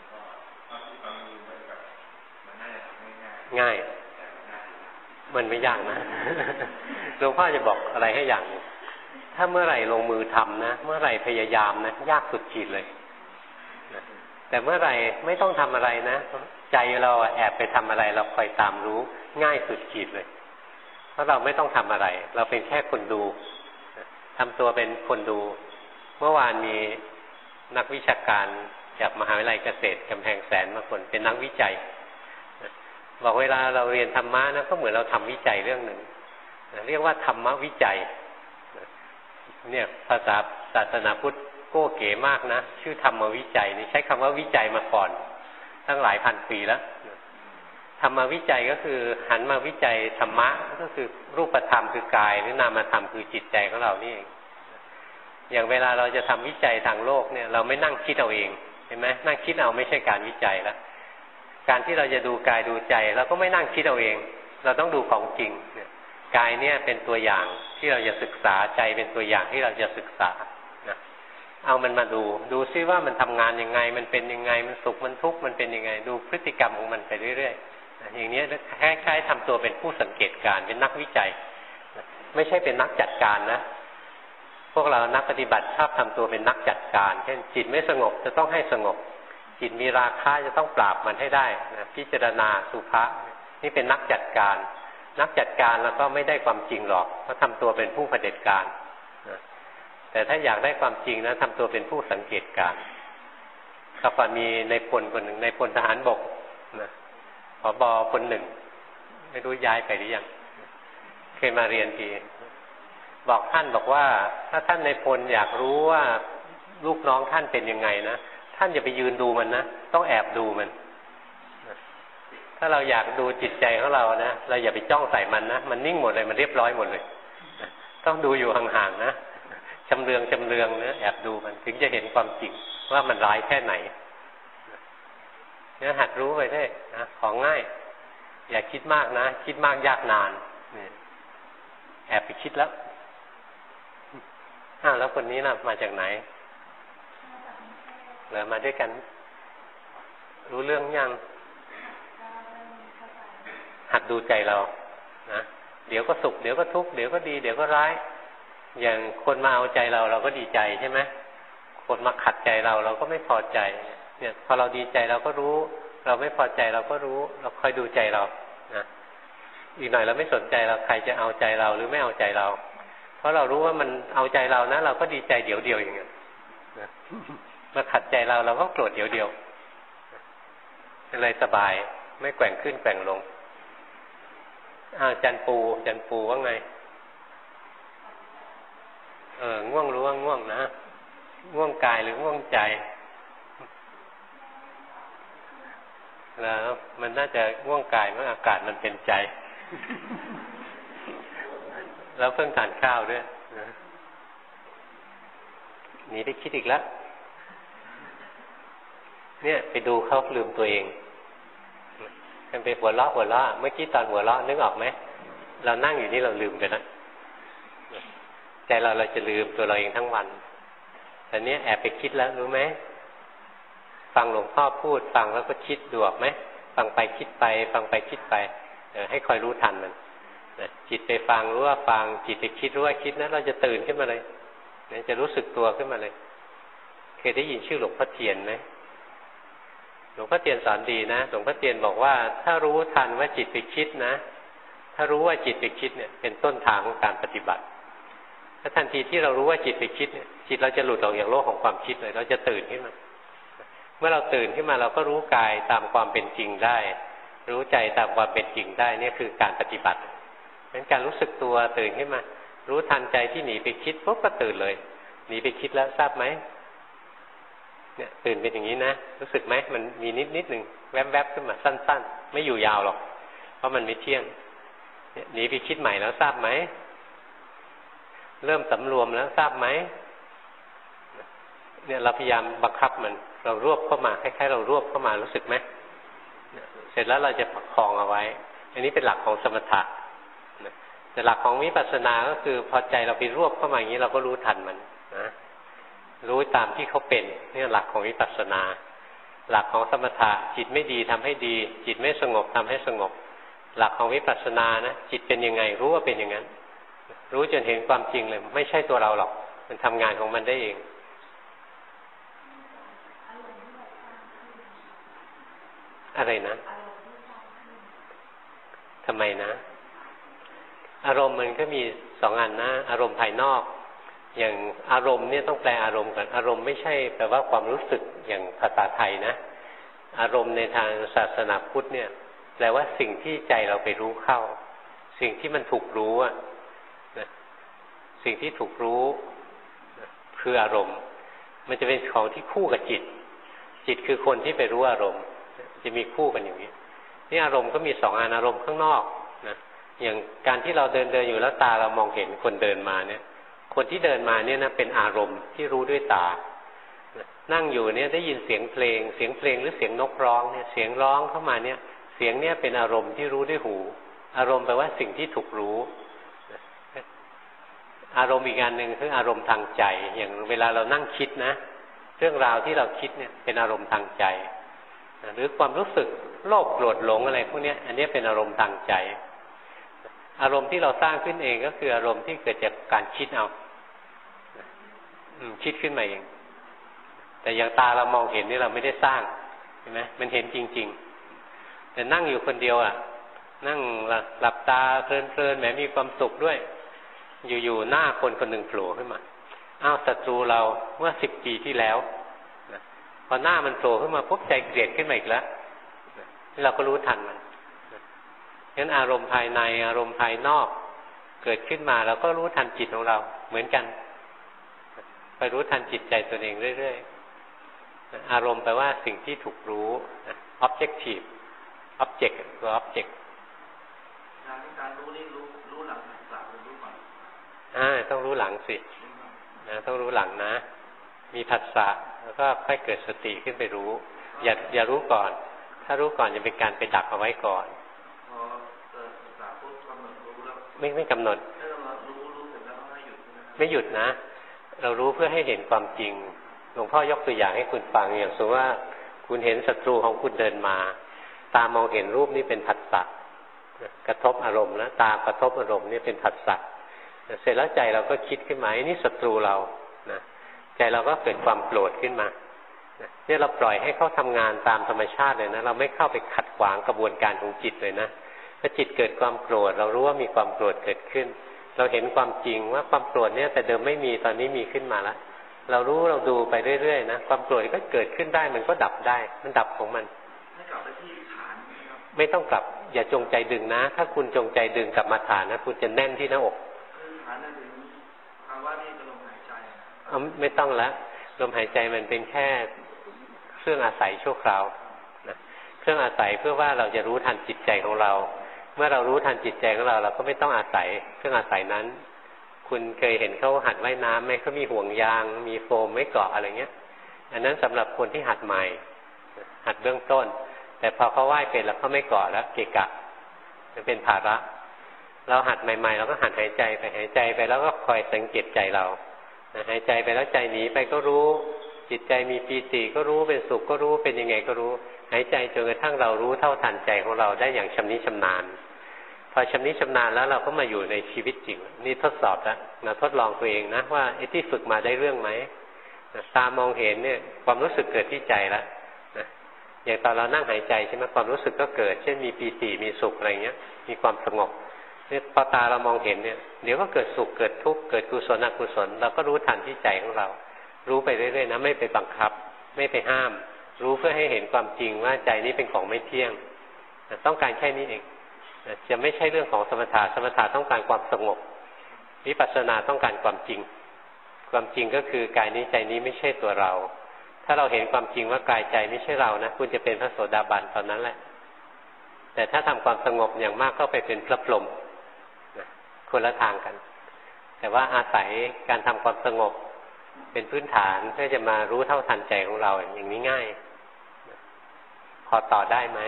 ง่ายมันไม่ยากนะหลวงพ่อจะบอกอะไรให้อย่างถ้าเมื่อไหร่ลงมือทำนะเมื่อไหร่พยายามนะยากสุดขีดเลยแต่เมื่อไหร่ไม่ต้องทำอะไรนะใจเราแอบไปทำอะไรเราคอยตามรู้ง่ายสุดขีดเลยเพราะเราไม่ต้องทำอะไรเราเป็นแค่คนดูทำตัวเป็นคนดูเมื่อวานมีนักวิชาการจากมหาวิทยาลัยเกษตรกำแพงแสนมาคนเป็นนักวิจัยบอกเวลาเราเรียนธรรมะนะก็เหมือนเราทำวิจัยเรื่องหนึ่งเรียกว่าธรรมวิจัยเนี่ยภาษาศาสนาพุทธโก้เก๋มากนะชื่อธรรมวิจัยนี่ใช้คำว่าวิจัยมาก่อนตั้งหลายพันปีแล้วธรรมวิจัยก็คือหันมาวิจัยธรรมะก็คือรูปธรรมคือกายหรือนามธรรมคือจิตใจของเรานี่เองอย่างเวลาเราจะทำวิจัยทางโลกเนี่ยเราไม่นั่งคิดเอาเองเห็นไหมนั่งคิดเอาไม่ใช่การวิจัยแล้วการที่เราจะดูกายดูใจเราก็ไม่นั่งคิดเอาเองเราต้องดูของจริงเนี่ยกายเนี่ยเป็นตัวอย่างที่เราจะศึกษาใจเป็นตัวอย่างที่เราจะศึกษานะเอามันมาดูดูซิว่ามันทำงานยังไงมันเป็นยังไงมันสุขมันทุกข์มันเป็นยังไงดูพฤติกรรมของมันไปเรื่อยๆอย่างนี้คล้ายๆทำตัวเป็นผู้สังเกตการเป็นนักวิจัยไม่ใช่เป็นนักจัดการนะพวกเรานักปฏิบัติชอบทำตัวเป็นนักจัดการเช่นจิตไม่สงบจะต้องให้สงบจิตมีราคะจะต้องปราบมันให้ได้นะพิจารณาสุภะนี่เป็นนักจัดการนักจัดการแล้วก็ไม่ได้ความจริงหรอกเพราะทำตัวเป็นผู้เผด็จการนะแต่ถ้าอยากได้ความจริงนะทำตัวเป็นผู้สังเกตการก็พอมีในพลคนหนึ่งในพลทหารบกนะผบ.คนหนึ่งไม่รู้ย้ายไปหรือยังเคยมาเรียนทีบอกท่านบอกว่าถ้าท่านในพลอยากรู้ว่าลูกน้องท่านเป็นยังไงนะท่านอย่าไปยืนดูมันนะต้องแอบดูมันถ้าเราอยากดูจิตใจของเรานะเราอย่าไปจ้องใส่มันนะมันนิ่งหมดเลยมันเรียบร้อยหมดเลยต้องดูอยู่ห่างๆนะชำเลืองชำเลืองนะแอบดูมันถึงจะเห็นความจริงว่ามันร้ายแค่ไหนเนี่ยหัดรู้ไปได้นะของง่ายอย่าคิดมากนะคิดมากยากนานแอบไปคิดแล้วอ้าวแล้วคนนี้ล่ะมาจากไหนเหลือมาด้วยกันรู้เรื่องยังหัดดูใจเรานะเดี๋ยวก็สุขเดี๋ยวก็ทุกข์เดี๋ยวก็ดีเดี๋ยวก็ร้ายอย่างคนมาเอาใจเราเราก็ดีใจใช่ไหมคนมาขัดใจเราเราก็ไม่พอใจเนี่ยพอเราดีใจเราก็รู้เราไม่พอใจเราก็รู้เราคอยดูใจเรานะอีกหน่อยเราไม่สนใจเราใครจะเอาใจเราหรือไม่เอาใจเราเพราะเรารู้ว่ามันเอาใจเรานะเราก็ดีใจเดี๋ยวเดียวอย่างเงี้ยนะมาขัดใจเราเราก็โกรธเดี๋ยวเดียวเลยสบายไม่แกว่งขึ้นแกว่งลงอ้าวจันปูจันปูว่าไงเออง่วงรู้ว่าง่วงนะง่วงกายหรือง่วงใจแล้วมันน่าจะง่วงกายเมื่ออากาศมันเป็นใจแล้วเพิ่งทานข้าวด้วยนะหนีไปคิดอีกแล้วเนี่ยไปดูเขาลืมตัวเองมันไปหัวเราะหัวเราะเมื่อกี้ตอนหัวเราะนึกออกไหมเรานั่งอยู่นี่เราลืมไปแล้วใจเราเราจะลืมตัวเราเองทั้งวันแต่เนี้ยแอบไปคิดแล้วรู้ไหมฟังหลวงพ่อพูดฟังแล้วก็คิดดูออกไหมฟังไปคิดไปฟังไปคิดไปเออให้คอยรู้ทันมันนะจิตไปฟังรู้ว่าฟังจิตไปคิดรู้ว่าคิดนะเราจะตื่นขึ้นมาเลยนะจะรู้สึกตัวขึ้นมาเลยเคยได้ยินชื่อหลวงพ่อเทียนไหมหลวงพ่อเทียนสอนดีนะหลวงพ่อเทียนบอกว่าถ้ารู้ทันว่าจิตไปคิดนะถ้ารู้ว่าจิตไปคิดเนี่ยเป็นต้นทางของการปฏิบัติถ้าทันทีที่เรารู้ว่าจิตไปคิดเนี่ยจิตเราจะหลุดออกจากโลกของความคิดเลยเราจะตื่นขึ้นมาเมื่อเราตื่นขึ้นมาเราก็รู้กายตามความเป็นจริงได้รู้ใจตามความเป็นจริงได้เนี่ยคือการปฏิบัติเป็นการรู้สึกตัวตื่นขึ้นมารู้ทันใจที่หนีไปคิดปุ๊บก็ตื่นเลยหนีไปคิดแล้วทราบไหมเนี่ยตื่นเป็นอย่างนี้นะรู้สึกไหมมันมีนิดนิดหนึ่งแวบๆขึ้นมาสั้นๆไม่อยู่ยาวหรอกเพราะมันไม่เที่ยงเนี่ยหนีไปคิดใหม่แล้วทราบไหมเริ่มสำรวมแล้วทราบไหมเนี่ยเราพยายามบังคับมันเรารวบเข้ามาคล้ายๆเรารวบเข้ามารู้สึกไหมเสร็จแล้วเราจะประคองเอาไว้อันนี้เป็นหลักของสมถะแต่หลักของวิปัสสนาก็คือพอใจเราไปรวบเข้ามาอย่างนี้เราก็รู้ทันมันนะรู้ตามที่เขาเป็นนี่หลักของวิปัสสนาหลักของสมถะจิตไม่ดีทำให้ดีจิตไม่สงบทำให้สงบหลักของวิปัสสนานะจิตเป็นยังไงรู้ว่าเป็นอย่างนั้นรู้จนเห็นความจริงเลยไม่ใช่ตัวเราหรอกมันทำงานของมันได้เองอะไรนะทำไมนะอารมณ์มันก็มีสองอันนะอารมณ์ภายนอกอย่างอารมณ์เนี่ยต้องแปลอารมณ์ก่อนอารมณ์ไม่ใช่แปลว่าความรู้สึกอย่างภาษาไทยนะอารมณ์ในทางศาสนาพุทธเนี่ยแปลว่าสิ่งที่ใจเราไปรู้เข้าสิ่งที่มันถูกรู้อ่ะนะสิ่งที่ถูกรู้คืออารมณ์มันจะเป็นของที่คู่กับจิตจิตคือคนที่ไปรู้อารมณ์จะมีคู่กันอย่างนี้นี่อารมณ์ก็มีสองอันอารมณ์ข้างนอกนะอย่างการที่เราเดินเดินอยู่แล้วตาเรามองเห็นคนเดินมาเนี่ยคนที่เดินมาเนี่ยนะเป็นอารมณ์ที่รู้ด้วยตานั่งอยู่เนี่ยได้ยินเสียงเพลงเสียงเพลงหรือเสียงนกร้องเนี่ยเสียงร้องเข้ามาเนี่ยเสียงเนี่ยเป็นอารมณ์ที่รู้ด้วยหูอารมณ์แปลว่าสิ่งที่ถูกรู้อารมณ์อีกอันหนึ่งคืออารมณ์ทางใจอย่างเวลาเรานั่งคิดนะเรื่องราวที่เราคิดเนี่ยเป็นอารมณ์ทางใจหรือความรู้สึกโลภโกรธหลงอะไรพวกนี้อันนี้เป็นอารมณ์ทางใจอารมณ์ที่เราสร้างขึ้นเองก็คืออารมณ์ที่เกิดจากการคิดเอาคิดขึ้นมาเองแต่อย่างตาเรามองเห็นนี่เราไม่ได้สร้างเห็นไหมมันเห็นจริงๆแต่นั่งอยู่คนเดียวอ่ะนั่งหลับตาเพลินๆแหมมีความสุขด้วยอยู่ๆหน้าคนคนหนึ่งโผล่ขึ้นมาอ้าวศัตรูเราเมื่อสิบปีที่แล้วพอหน้ามันโผล่ขึ้นมาปุ๊บใจเกลียดขึ้นมาอีกแล้วนี่เราก็รู้ทันมันงั้นอารมณ์ภายในอารมณ์ภายนอกเกิดขึ้นมาเราก็รู้ทันจิตของเราเหมือนกันไปรู้ทันจิตใจตัวเองเรื่อยๆอารมณ์แปลว่าสิ่งที่ถูกรู้ objective object คือ object การรู้นี่รู้รู้หลังหลังรู้ก่อนอ่าต้องรู้หลังสินะต้องรู้หลังนะมีผัสสะแล้วก็ค่อยเกิดสติขึ้นไปรู้อย่าอย่ารู้ก่อนถ้ารู้ก่อนจะเป็นการไปดักเอาไว้ก่อนไม่ไม่กำหนดไม่หยุดนะเรารู้เพื่อให้เห็นความจริงหลวงพ่อยกตัวอย่างให้คุณฟังอย่างสมมติว่าคุณเห็นศัตรูของคุณเดินมาตามองเห็นรูปนี้เป็นผัสสะกระทบอารมณ์แล้วตากระทบอารมณ์นี่เป็นผัสสะเสร็จแล้วใจเราก็คิดขึ้นมาไอ้นี่ศัตรูเรานะใจเราก็เกิดความโกรธขึ้นมาเนี่ยเราปล่อยให้เขาทำงานตามธรรมชาติเลยนะเราไม่เข้าไปขัดขวางกระบวนการของจิตเลยนะถ้าจิตเกิดความโกรธเรารู้ว่ามีความโกรธเกิดขึ้นเราเห็นความจริงว่าความโกรธเนี่ยแต่เดิมไม่มีตอนนี้มีขึ้นมาแล้วเรารู้เราดูไปเรื่อยๆนะความโกรธก็เกิดขึ้นได้มันก็ดับได้มันดับของมันให้กลับไปที่ฐานไม่ต้องกลับอย่าจงใจดึงนะถ้าคุณจงใจดึงกลับมาฐานนะคุณจะแน่นที่หน้าอกฐานนั่นเองภาวะที่ลมหายใจอ๋อไม่ต้องละลมหายใจมันเป็นแค่เครื่องอาศัยชั่วคราวนะเครื่องอาศัยเพื่อว่าเราจะรู้ทันจิตใจของเราเมื่อเรารู้ทันจิตใจของเราเราก็ไม่ต้องอาศัยเครื่องอาศัยนั้นคุณเคยเห็นเขาหัดว่ายน้ำไหมเขามีห่วงยางมีโฟมไว้เกาะอะไรเงี้ยอันนั้นสำหรับคนที่หัดใหม่หัดเบื้องต้นแต่พอเขาว่ายเป็นแล้วเขาไม่เกาะแล้วเกะกะมันเป็นภาระเราหัดใหม่ๆเราก็หัดหายใจไปหายใจไปแล้วก็คอยสังเกตใจเราหายใจไปแล้วใจหนีไปก็รู้จิตใจมีปีติก็รู้เป็นสุขก็รู้เป็นยังไงก็รู้หายใจจนกระทั่งเรารู้เท่าทันใจของเราได้อย่างชำนิชำนาญพอชำนิชำนาญแล้วเราก็มาอยู่ในชีวิตจริงนี่ทดสอบแล้วมาทดลองตัวเองนะว่าไอ้ที่ฝึกมาได้เรื่องไหมตามองเห็นเนี่ยความรู้สึกเกิดที่ใจแล้วนะอย่างตอนเรานั่งหายใจใช่ไหมความรู้สึกก็เกิดเช่นมีปีติมีสุขอะไรเงี้ยมีความสงบเนี่ยพอตาเรามองเห็นเนี่ยเดี๋ยวก็เกิดสุขเกิดทุกข์เกิดกุศลอกุศลเราก็รู้ทันที่ใจของเรารู้ไปเรื่อยๆนะไม่ไปบังคับไม่ไปห้ามรู้เพื่อให้เห็นความจริงว่าใจนี้เป็นของไม่เที่ยงต้องการแค่นี้เองจะไม่ใช่เรื่องของสมถะสมถะต้องการความสงบวิปัสสนาต้องการความจริงความจริงก็คือกายนี้ใจนี้ไม่ใช่ตัวเราถ้าเราเห็นความจริงว่ากายใจไม่ใช่เรานะคุณจะเป็นพระโสดาบันตอนนั้นแหละแต่ถ้าทำความสงบอย่างมากก็ไปเป็นพระพรหมนะคนละทางกันแต่ว่าอาศัยการทำความสงบเป็นพื้นฐานเพื่อจะมารู้เท่าทันใจของเราอย่างนี้ง่ายพอต่อได้ไหม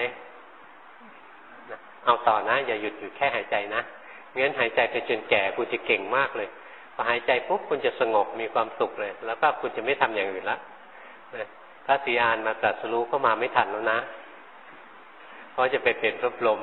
เอาต่อนะอย่าหยุดอยู่แค่หายใจนะงั้นหายใจไปจนแก่คุณจะเก่งมากเลยพอหายใจปุ๊บคุณจะสงบมีความสุขเลยแล้วก็คุณจะไม่ทำอย่างอื่นละพระศรีอานมาตรัสรู้ก็มาไม่ทันแล้วนะเพราะจะไปเป็นพระพรหม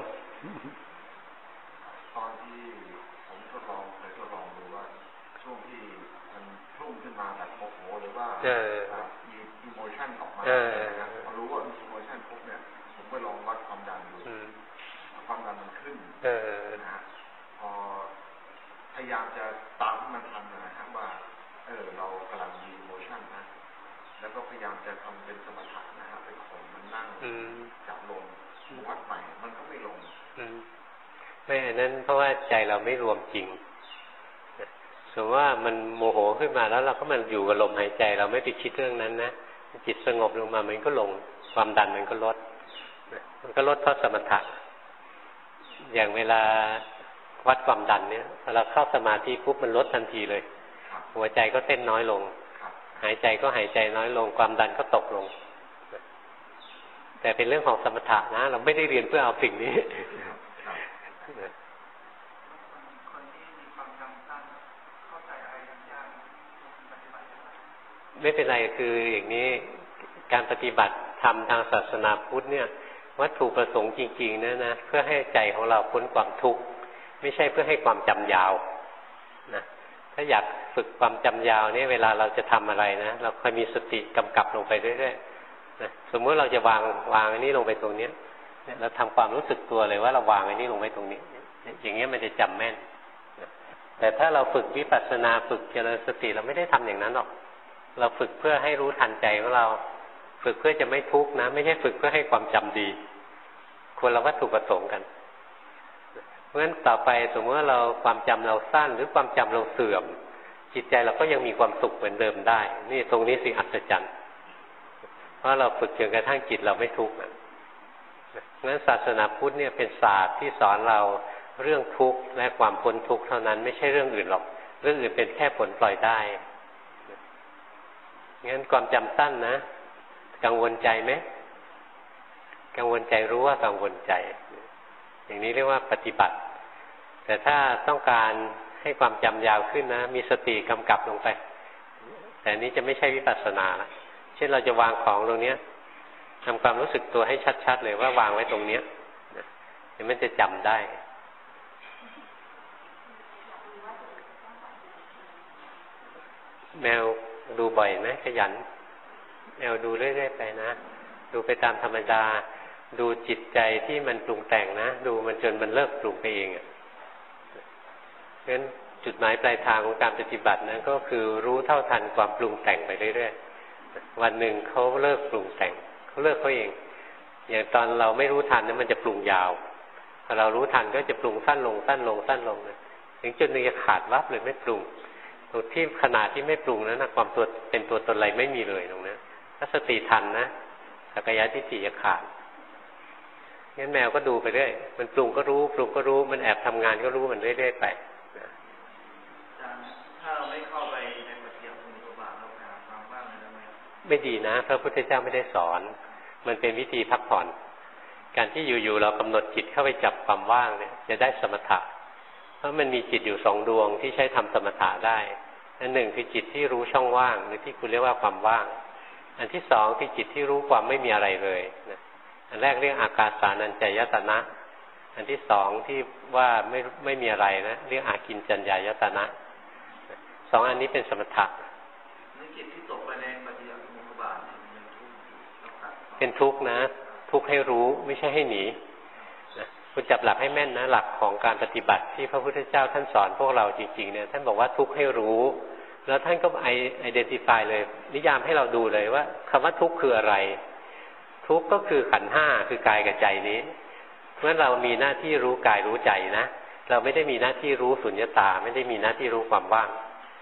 ตอนที่ผมทดลองเคยทดลองดูว่าช่วงที่มันพุ่งขึ้นมาแบบโมโหหรือว่ามีอิโมชันออกมาพอรู้ว่ามีอิโมชันปุ๊บเนี่ยผมก็ลองวัดความดันดูความดันมันขึ้นนะฮะพอพยายามจะตามให้มันทันนะครับว่าเออเรากำลังมีอิโมชันนะแล้วก็พยายามจะทำเป็นสมถะนะครับไปข่มมันนั่งจับลงวัดใหม่มันก็ไม่ลงไม่อันนั้นเพราะว่าใจเราไม่รวมจริงสมมติว่ามันโมโหขึ้นมาแล้วเราก็มันอยู่กับลมหายใจเราไม่ไปคิดเรื่องนั้นนะจิตสงบลงมามันก็ลงความดันมันก็ลดมันก็ลดเพราะสมถะอย่างเวลาวัดความดันเนี่ยพอเราเข้าสมาธิปุ๊บมันลดทันทีเลยหัวใจก็เต้นน้อยลงหายใจก็หายใจน้อยลงความดันก็ตกลงแต่เป็นเรื่องของสมถะนะเราไม่ได้เรียนเพื่อเอาสิ่งนี้ไม่เป็นไรคืออย่างนี้การปฏิบัติธรรมทางศาสนาพุทธเนี่ยวัตถุประสงค์จริงๆนะนะเพื่อให้ใจของเราพ้นความทุกข์ไม่ใช่เพื่อให้ความจำยาวนะถ้าอยากฝึกความจำยาวนี่เวลาเราจะทำอะไรนะเราคอยมีสติกำกับลงไปเรื่อยๆนะสมมติเราจะวางวางอันนี้ลงไปตรงนี้เราทำความรู้สึกตัวเลยว่าเราวางอันนี้ลงไปตรงนี้อย่างเงี้ยมันจะจำแม่นแต่ถ้าเราฝึกวิปัสสนาฝึกเจริญสติเราไม่ได้ทำอย่างนั้นหรอกเราฝึกเพื่อให้รู้ทันใจของเราฝึกเพื่อจะไม่ทุกข์นะไม่ใช่ฝึกเพื่อให้ความจำดีคนละวัตถุประสงค์กันเพราะฉะนั้นต่อไปสมมติว่าเราความจำเราสั้นหรือความจำเราเสื่อมจิตใจเราก็ยังมีความสุขเหมือนเดิมได้นี่ตรงนี้สิอัศจรรย์เพราะเราฝึกจนกระทั่งจิตเราไม่ทุกข์นะเพราะฉะนั้นศาสนาพุทธเนี่ยเป็นศาสตร์ที่สอนเราเรื่องทุกข์และความพ้นทุกข์เท่านั้นไม่ใช่เรื่องอื่นหรอกเรื่องอื่นเป็นแค่ผลปล่อยได้งั้นความจำสั้นนะกังวลใจไหมกังวลใจรู้ว่ากังวลใจอย่างนี้เรียกว่าปฏิบัติแต่ถ้าต้องการให้ความจำยาวขึ้นนะมีสติกำกับลงไปแต่นี้จะไม่ใช่วิปัสสนาละเช่นเราจะวางของตรงนี้ทำความรู้สึกตัวให้ชัดๆเลยว่าวางไว้ตรงนี้เดี๋ยวมันจะจำได้แมวดูบ่อยไหมขยันแมวดูเรื่อยๆไปนะดูไปตามธรรมดาดูจิตใจที่มันปรุงแต่งนะดูมันจนมันเลิกปรุงไปเองอ่ะเพราะฉะนั้นจุดหมายปลายทางของการปฏิบัตินั้นก็คือรู้เท่าทันความปรุงแต่งไปเรื่อยๆวันหนึ่งเขาเลิกปรุงแต่งเขาเลิกเขาเองอย่างตอนเราไม่รู้ทันนั้นมันจะปรุงยาวพอเรารู้ทันก็จะปรุงสั้นลงสั้นลงสั้นลงนะถึงจุดนึงจะขาดวับเลยไม่ปรุงตรงที่ขนาดที่ไม่ปรุงนั้นนะความตัวเป็นตัวตนอะไรไม่มีเลยตรงนั้นถ้าสติทันนะสักกายทิฏฐิจะขาดงั้นแมวก็ดูไปเรื่อยมันปรุงก็รู้ปรุงก็รู้มันแอบทำงานก็รู้มันเรื่อยๆไปนะถ้าเราไม่เข้าไปในปฏิบัติมุตบาทเราหาความว่างได้ไหมไม่ดีนะพระพุทธเจ้าไม่ได้สอนมันเป็นวิธีพักผ่อนการที่อยู่ๆเรากำหนดจิตเข้าไปจับความว่างเนี่ยจะได้สมถะเพราะมันมีจิตอยู่สองดวงที่ใช้ทำสมถะได้อันหนึ่งคือจิตที่รู้ช่องว่างหรือที่คุณเรียกว่าความว่างอันที่สองคือจิตที่รู้ความไม่มีอะไรเลยนะอันแรกเรียกอากาสานัญจายตนะอันที่สองที่ว่าไม่ไม่มีอะไรนะเรียกอากินจัญญายตนะสองอันนี้เป็นสมถะจิตที่ตกไปในปฏิยามุขบาทเป็นทุกข์นะทุกข์ให้รู้ไม่ใช่ให้หนีนะคุณจับหลักให้แม่นนะหลักของการปฏิบัติที่พระพุทธเจ้าท่านสอนพวกเราจริงๆเนี่ยท่านบอกว่าทุกข์ให้รู้แล้วท่านก็ไอไอเดนติฟายเลยนิยามให้เราดูเลยว่าคำว่าทุกข์คืออะไรทุกข์ก็คือขันธ์ห้าคือกายกับใจนี้เพราะฉะนั้นเรามีหน้าที่รู้กายรู้ใจนะเราไม่ได้มีหน้าที่รู้สุญญตาไม่ได้มีหน้าที่รู้ความว่าง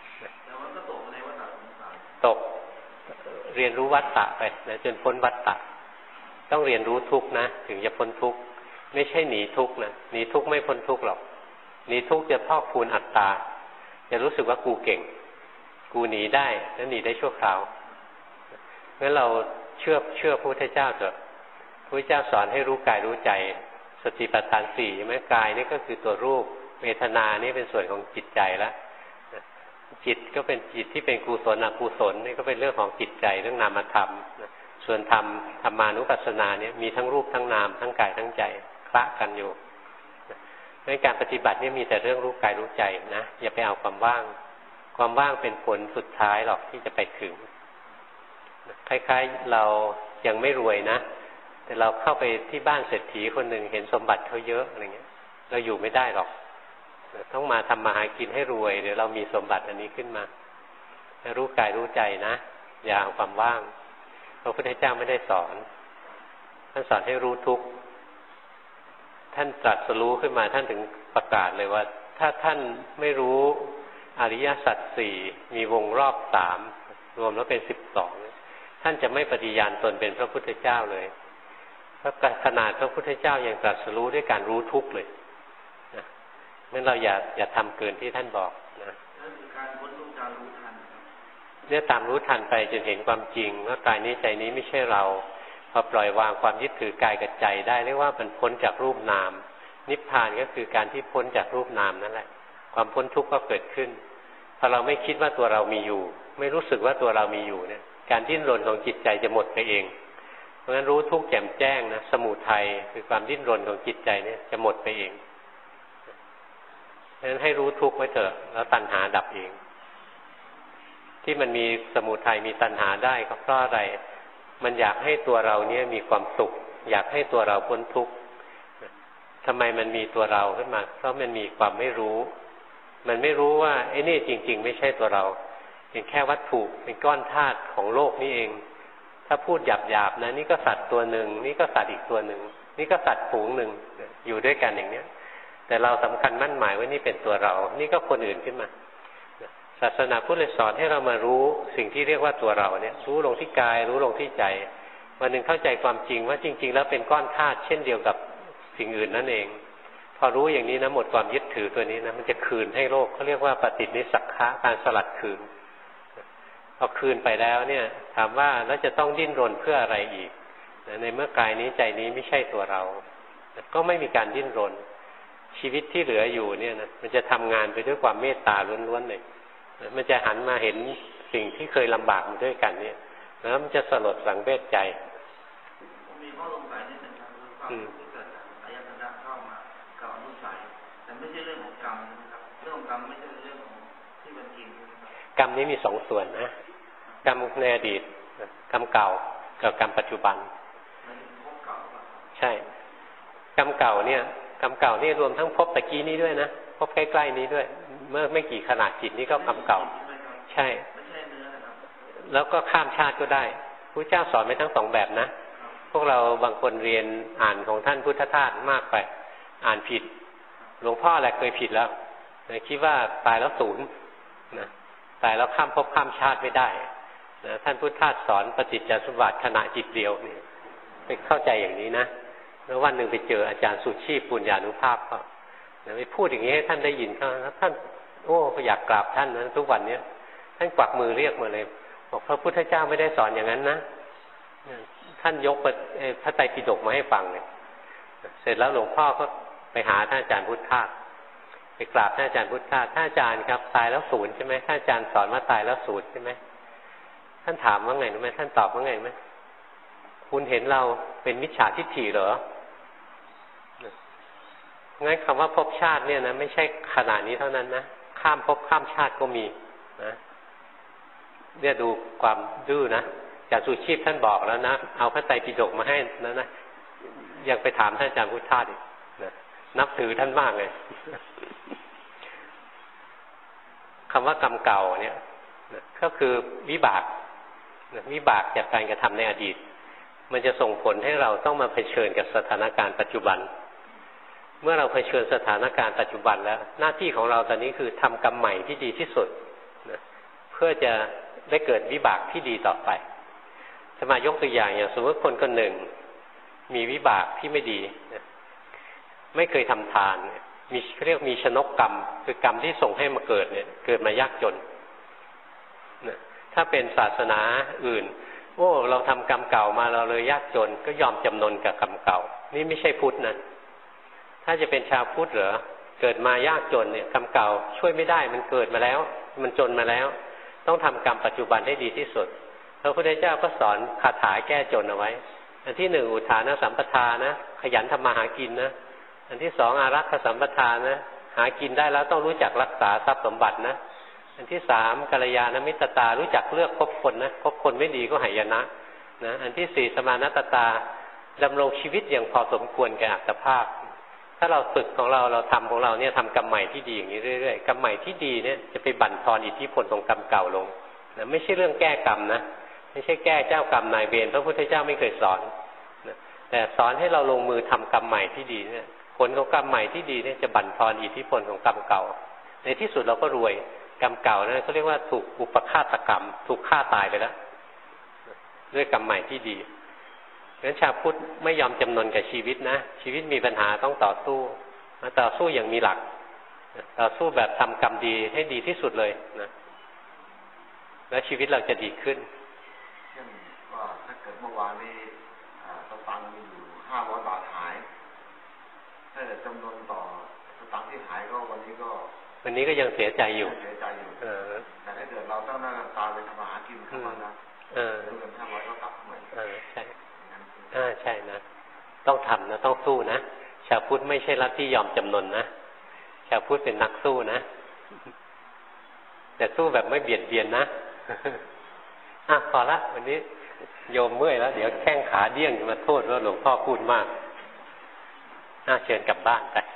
ตกเรียนรู้วัฏฏะไปนะจนพ้นวัฏฏะต้องเรียนรู้ทุกข์นะถึงจะพ้นทุกข์ไม่ใช่หนีทุกข์นะหนีทุกข์ไม่พ้นทุกข์หรอกหนีทุกข์จะพอกพูนอัตตาจะรู้สึกว่ากูเก่งกูหนีได้แล้วหนีได้ชั่วคราวงั้นเราเชื่อเชื่อพระพุทธเจ้าเถอะพระพุทธเจ้าสอนให้รู้กายรู้ใจสติปัฏฐานสี่ใช่ไหมกายนี่ก็คือตัวรูปเวทนานี่เป็นส่วนของจิตใจแล้วจิตก็เป็นจิตที่เป็นกุศลอกุศลนี่ก็เป็นเรื่องของจิตใจเรื่องนามธรรมส่วนธรรมธรรมานุปัสสนาเนี่ยมีทั้งรูปทั้งนามทั้งกายทั้งใจคละกันอยู่ในการปฏิบัตินี่มีแต่เรื่องรู้กายรู้ใจนะอย่าไปเอาความว่างความว่างเป็นผลสุดท้ายหรอกที่จะไปถึงคล้ายๆเรายังไม่รวยนะแต่เราเข้าไปที่บ้านเศรษฐีคนหนึ่งเห็นสมบัติเขาเยอะอะไรเงี้ยเราอยู่ไม่ได้หรอกต้องมาทำมาหากินให้รวยเดี๋ยวเรามีสมบัติอันนี้ขึ้นมารู้กายรู้ใจนะอย่าเอาความว่างพระพุทธเจ้าไม่ได้สอนท่านสอนให้รู้ทุกข์ท่านตรัสรู้ขึ้นมาท่านถึงประกาศเลยว่าถ้าท่านไม่รู้อริยสัจสี่มีวงรอบสามรวมแล้วเป็นสิบสองท่านจะไม่ปฏิญาณตนเป็นพระพุทธเจ้าเลยเพราะขนาดพระพุทธเจ้ายังตรัสรู้ด้วยการรู้ทุกข์เลยนะงั้นเราอย่าอย่าทำเกินที่ท่านบอกนะการพ้นทุกข์การรู้ทันเนี่ยตามรู้ทันไปจนเห็นความจริงว่ากายนี้ใจนี้ไม่ใช่เราพอปล่อยวางความยึดถือกายกับใจได้เรียกว่ามันพ้นจากรูปนามนิพพานก็คือการที่พ้นจากรูปนามนั่นแหละความพ้นทุกข์ก็เกิดขึ้นพอเราไม่คิดว่าตัวเรามีอยู่ไม่รู้สึกว่าตัวเรามีอยู่เนี่ยการดิ้นรนของจิตใจจะหมดไปเองเพราะฉะนั้นรู้ทุกข์แจ่มแจ้งนะสมุทัยคือความดิ้นรนของจิตใจเนี่ยจะหมดไปเองเพราะฉะนั้นให้รู้ทุกข์ไว้เถอะแล้วตัณหาดับเองที่มันมีสมุทัยมีตัณหาได้ก็เพราะอะไรมันอยากให้ตัวเราเนี่ยมีความสุขอยากให้ตัวเราพ้นทุกข์ทำไมมันมีตัวเราขึ้นมาเพราะมันมีความไม่รู้มันไม่รู้ว่าไอ้นี่จริงๆไม่ใช่ตัวเราเป็นแค่วัตถุเป็นก้อนธาตุของโลกนี่เองถ้าพูดหยาบๆนะนี่ก็สัตว์ตัวหนึ่งนี่ก็สัตว์อีกตัวหนึ่งนี่ก็สัตว์ฝูงหนึ่งอยู่ด้วยกันอย่างเนี้ยแต่เราสำคัญมั่นหมายว่านี่เป็นตัวเรานี่ก็คนอื่นขึ้นมาศาสนาพุทธเลยสอนให้เรามารู้สิ่งที่เรียกว่าตัวเราเนี่ยรู้ลงที่กายรู้ลงที่ใจวันหนึ่งเข้าใจความจริงว่าจริงๆแล้วเป็นก้อนธาตุเช่นเดียวกับสิ่งอื่นนั่นเองพอรู้อย่างนี้นะหมดความยึดถือตัวนี้นะมันจะคืนให้โลกเขาเรียกว่าปฏินิสสักขะการสลัดคืนพอคืนไปแล้วเนี่ยถามว่าแล้วจะต้องดิ้นรนเพื่ออะไรอีกในเมื่อกายนี้ใจนี้ไม่ใช่ตัวเราก็ไม่มีการดิ้นรนชีวิตที่เหลืออยู่เนี่ยนะมันจะทำงานไปด้วยความเมตตาล้วนๆเลยมันจะหันมาเห็นสิ่งที่เคยลำบากมาด้วยกันเนี่ยแล้วมันจะสลดสังเวชใจมีข้อสงสัยนิดนึงครับคือความที่เกิดอายตนะเข้ามากับอนุสัยแต่ไม่ใช่เรื่องของกรรมนะครับเรื่องของกรรมไม่ใช่เรื่องของที่มันกินกรรมนี้มีสองส่วนนะกรรมในอดีตกรรมเก่ากับกรรมปัจจุบันใช่กรรมเก่าเนี่ยกรรมเก่านี่รวมทั้งภพตะกี้นี้ด้วยนะภพใกล้ๆนี้ด้วยเมื่อไม่กี่ขนาดจิตนี่ก็กรรมเก่าใช่แล้วก็ข้ามชาติก็ได้พระเจ้าสอนไว้ทั้งสองแบบนะพวกเราบางคนเรียนอ่านของท่านพุทธทาสมากไปอ่านผิดหลวงพ่อแหละเคยผิดแล้วคิดว่าตายแล้วศูนย์นะตายแล้วข้ามภพข้ามชาติไม่ได้นะท่านพุทธทาสสอนปฏิจจสมุปบาทขณะจิตเดียวนี่ไปเข้าใจอย่างนี้นะแล้ววันหนึ่งไปเจออาจารย์สุชีพปุญญานุภาพเขาไปพูดอย่างนี้ให้ท่านได้ยินเขาแล้วท่านโอ้อยากกราบท่านนะทุกวันเนี้ยท่านกวักมือเรียกมาเลยบอกพระพุทธเจ้าไม่ได้สอนอย่างนั้นนะท่านยกพระไตรปิฎกมาให้ฟังเลยเสร็จแล้วหลวงพ่อก็ไปหาท่านอาจารย์พุทธทาสไปกราบท่านอาจารย์พุทธทาสท่านอาจารย์ครับตายแล้วศูนย์ใช่ไหมท่านอาจารย์สอนว่าตายแล้วศูนย์ใช่ไหมท่านถามว่าไงรู้ไหมท่านตอบว่าไงไหมคุณเห็นเราเป็นมิจฉาทิฏฐิเหรองั้นคำว่าภพชาติเนี่ยนะไม่ใช่ขนาดนี้เท่านั้นนะข้ามภพข้ามชาติก็มีนะเนี่ยดูความดื้อนะจากสุชีพท่านบอกแล้วนะเอาพระไตรปิฎกมาให้นะนะยังไปถามท่านอาจารย์พุทธทาสอีกนะนับถือท่านมากเลยคำว่ากรรมเก่าเนี่ยนะก็คือวิบากนะวิบากจากการกระทำในอดีตมันจะส่งผลให้เราต้องมาเผชิญกับสถานการณ์ปัจจุบันเมื่อเราเผชิญสถานการณ์ปัจจุบันแล้วหน้าที่ของเราตอนนี้คือทำกรรมใหม่ที่ดีที่สุดนะเพื่อจะได้เกิดวิบากที่ดีต่อไปจะมายกตัวอย่างอย่างสมมติคนคนหนึ่งมีวิบากที่ไม่ดีนะไม่เคยทำทานมีเรียกมีชนกกรรมคือกรรมที่ส่งให้มาเกิดเนี่ยเกิดมายากจนนะถ้าเป็นศาสนาอื่นโอ้เราทำกรรมเก่ามาเราเลยยากจนก็ยอมจำนนกับกรรมเก่านี่ไม่ใช่พุทธนะถ้าจะเป็นชาวพุทธเหรอเกิดมายากจนเนี่ยกรรมเก่าช่วยไม่ได้มันเกิดมาแล้วมันจนมาแล้วต้องทำกรรมปัจจุบันให้ดีที่สุดพระพุทธเจ้าก็สอนคาถาแก้จนเอาไว้อันที่หนึ่งอุทานสัมปทานะขยันทำมาหากินนะอันที่สองอารักขสัมปทานะหากินได้แล้วต้องรู้จักรักษาทรัพย์สมบัตินะอันที่สามกัลยาณมิตรตารู้จักเลือกคบคนนะคบคนไม่ดีก็หายนะนะอันที่สี่สมานตตาดำรงชีวิตอย่างพอสมควรแก่อัตภาพถ้าเราฝึกของเราเราทำของเราเนี่ยทำกรรมใหม่ที่ดีอย่างนี้เรื่อยๆกรรมใหม่ที่ดีเนี่ยจะไปบั่นทอนอิทธิพลของกรรมเก่าลงนะไม่ใช่เรื่องแก้กรรมนะไม่ใช่แก้เจ้ากรรมนายเวรพระพุทธเจ้าไม่เคยสอนนะแต่สอนให้เราลงมือทำกรรมใหม่ที่ดีเนี่ยผลของกรรมใหม่ที่ดีเนี่ยจะบั่นทอนอิทธิพลของกรรมเก่าในที่สุดเราก็รวยกรรมเก่านะเขาเรียกว่าถูกอุปฆาตกรรมถูกฆ่าตายไปแล้วด้วยกรรมใหม่ที่ดีงั้นชาวพุทธไม่ยอมจำนนกับชีวิตนะชีวิตมีปัญหาต้องต่อสู้ต่อสู้อย่างมีหลักต่อสู้แบบทำกรรมดีให้ดีที่สุดเลยนะแล้วชีวิตเราจะดีขึ้นเช่นว่าถ้าเกิดเมื่อวานนี้สตังค์มีอยู่ห้าร้อยบาทหายถ้าเกิดจำนวนต่อสตังค์ที่หายก็วันนี้ก็วันนี้ก็ยังเสียใจอยู่เสียใจอยู่แต่ถ้าเกิดเราต้องหน้าตาไปทำมาหากินเข้ามานะเงินห้าร้อยก็กลับเหมือนเออใช่อ่าใช่นะต้องทำนะต้องสู้นะชาวพุทธไม่ใช่ลัทธิยอมจำนนนะชาวพุทธเป็นนักสู้นะแต่สู้แบบไม่เบียดเบียนนะอ่ะพอละวันนี้โยมเมื่อยแล้วเดี๋ยวแข้งขาเดี้ยงจะมาโทษว่าหลวงพ่อพูดมากอ่ะเชิญกลับบ้านไป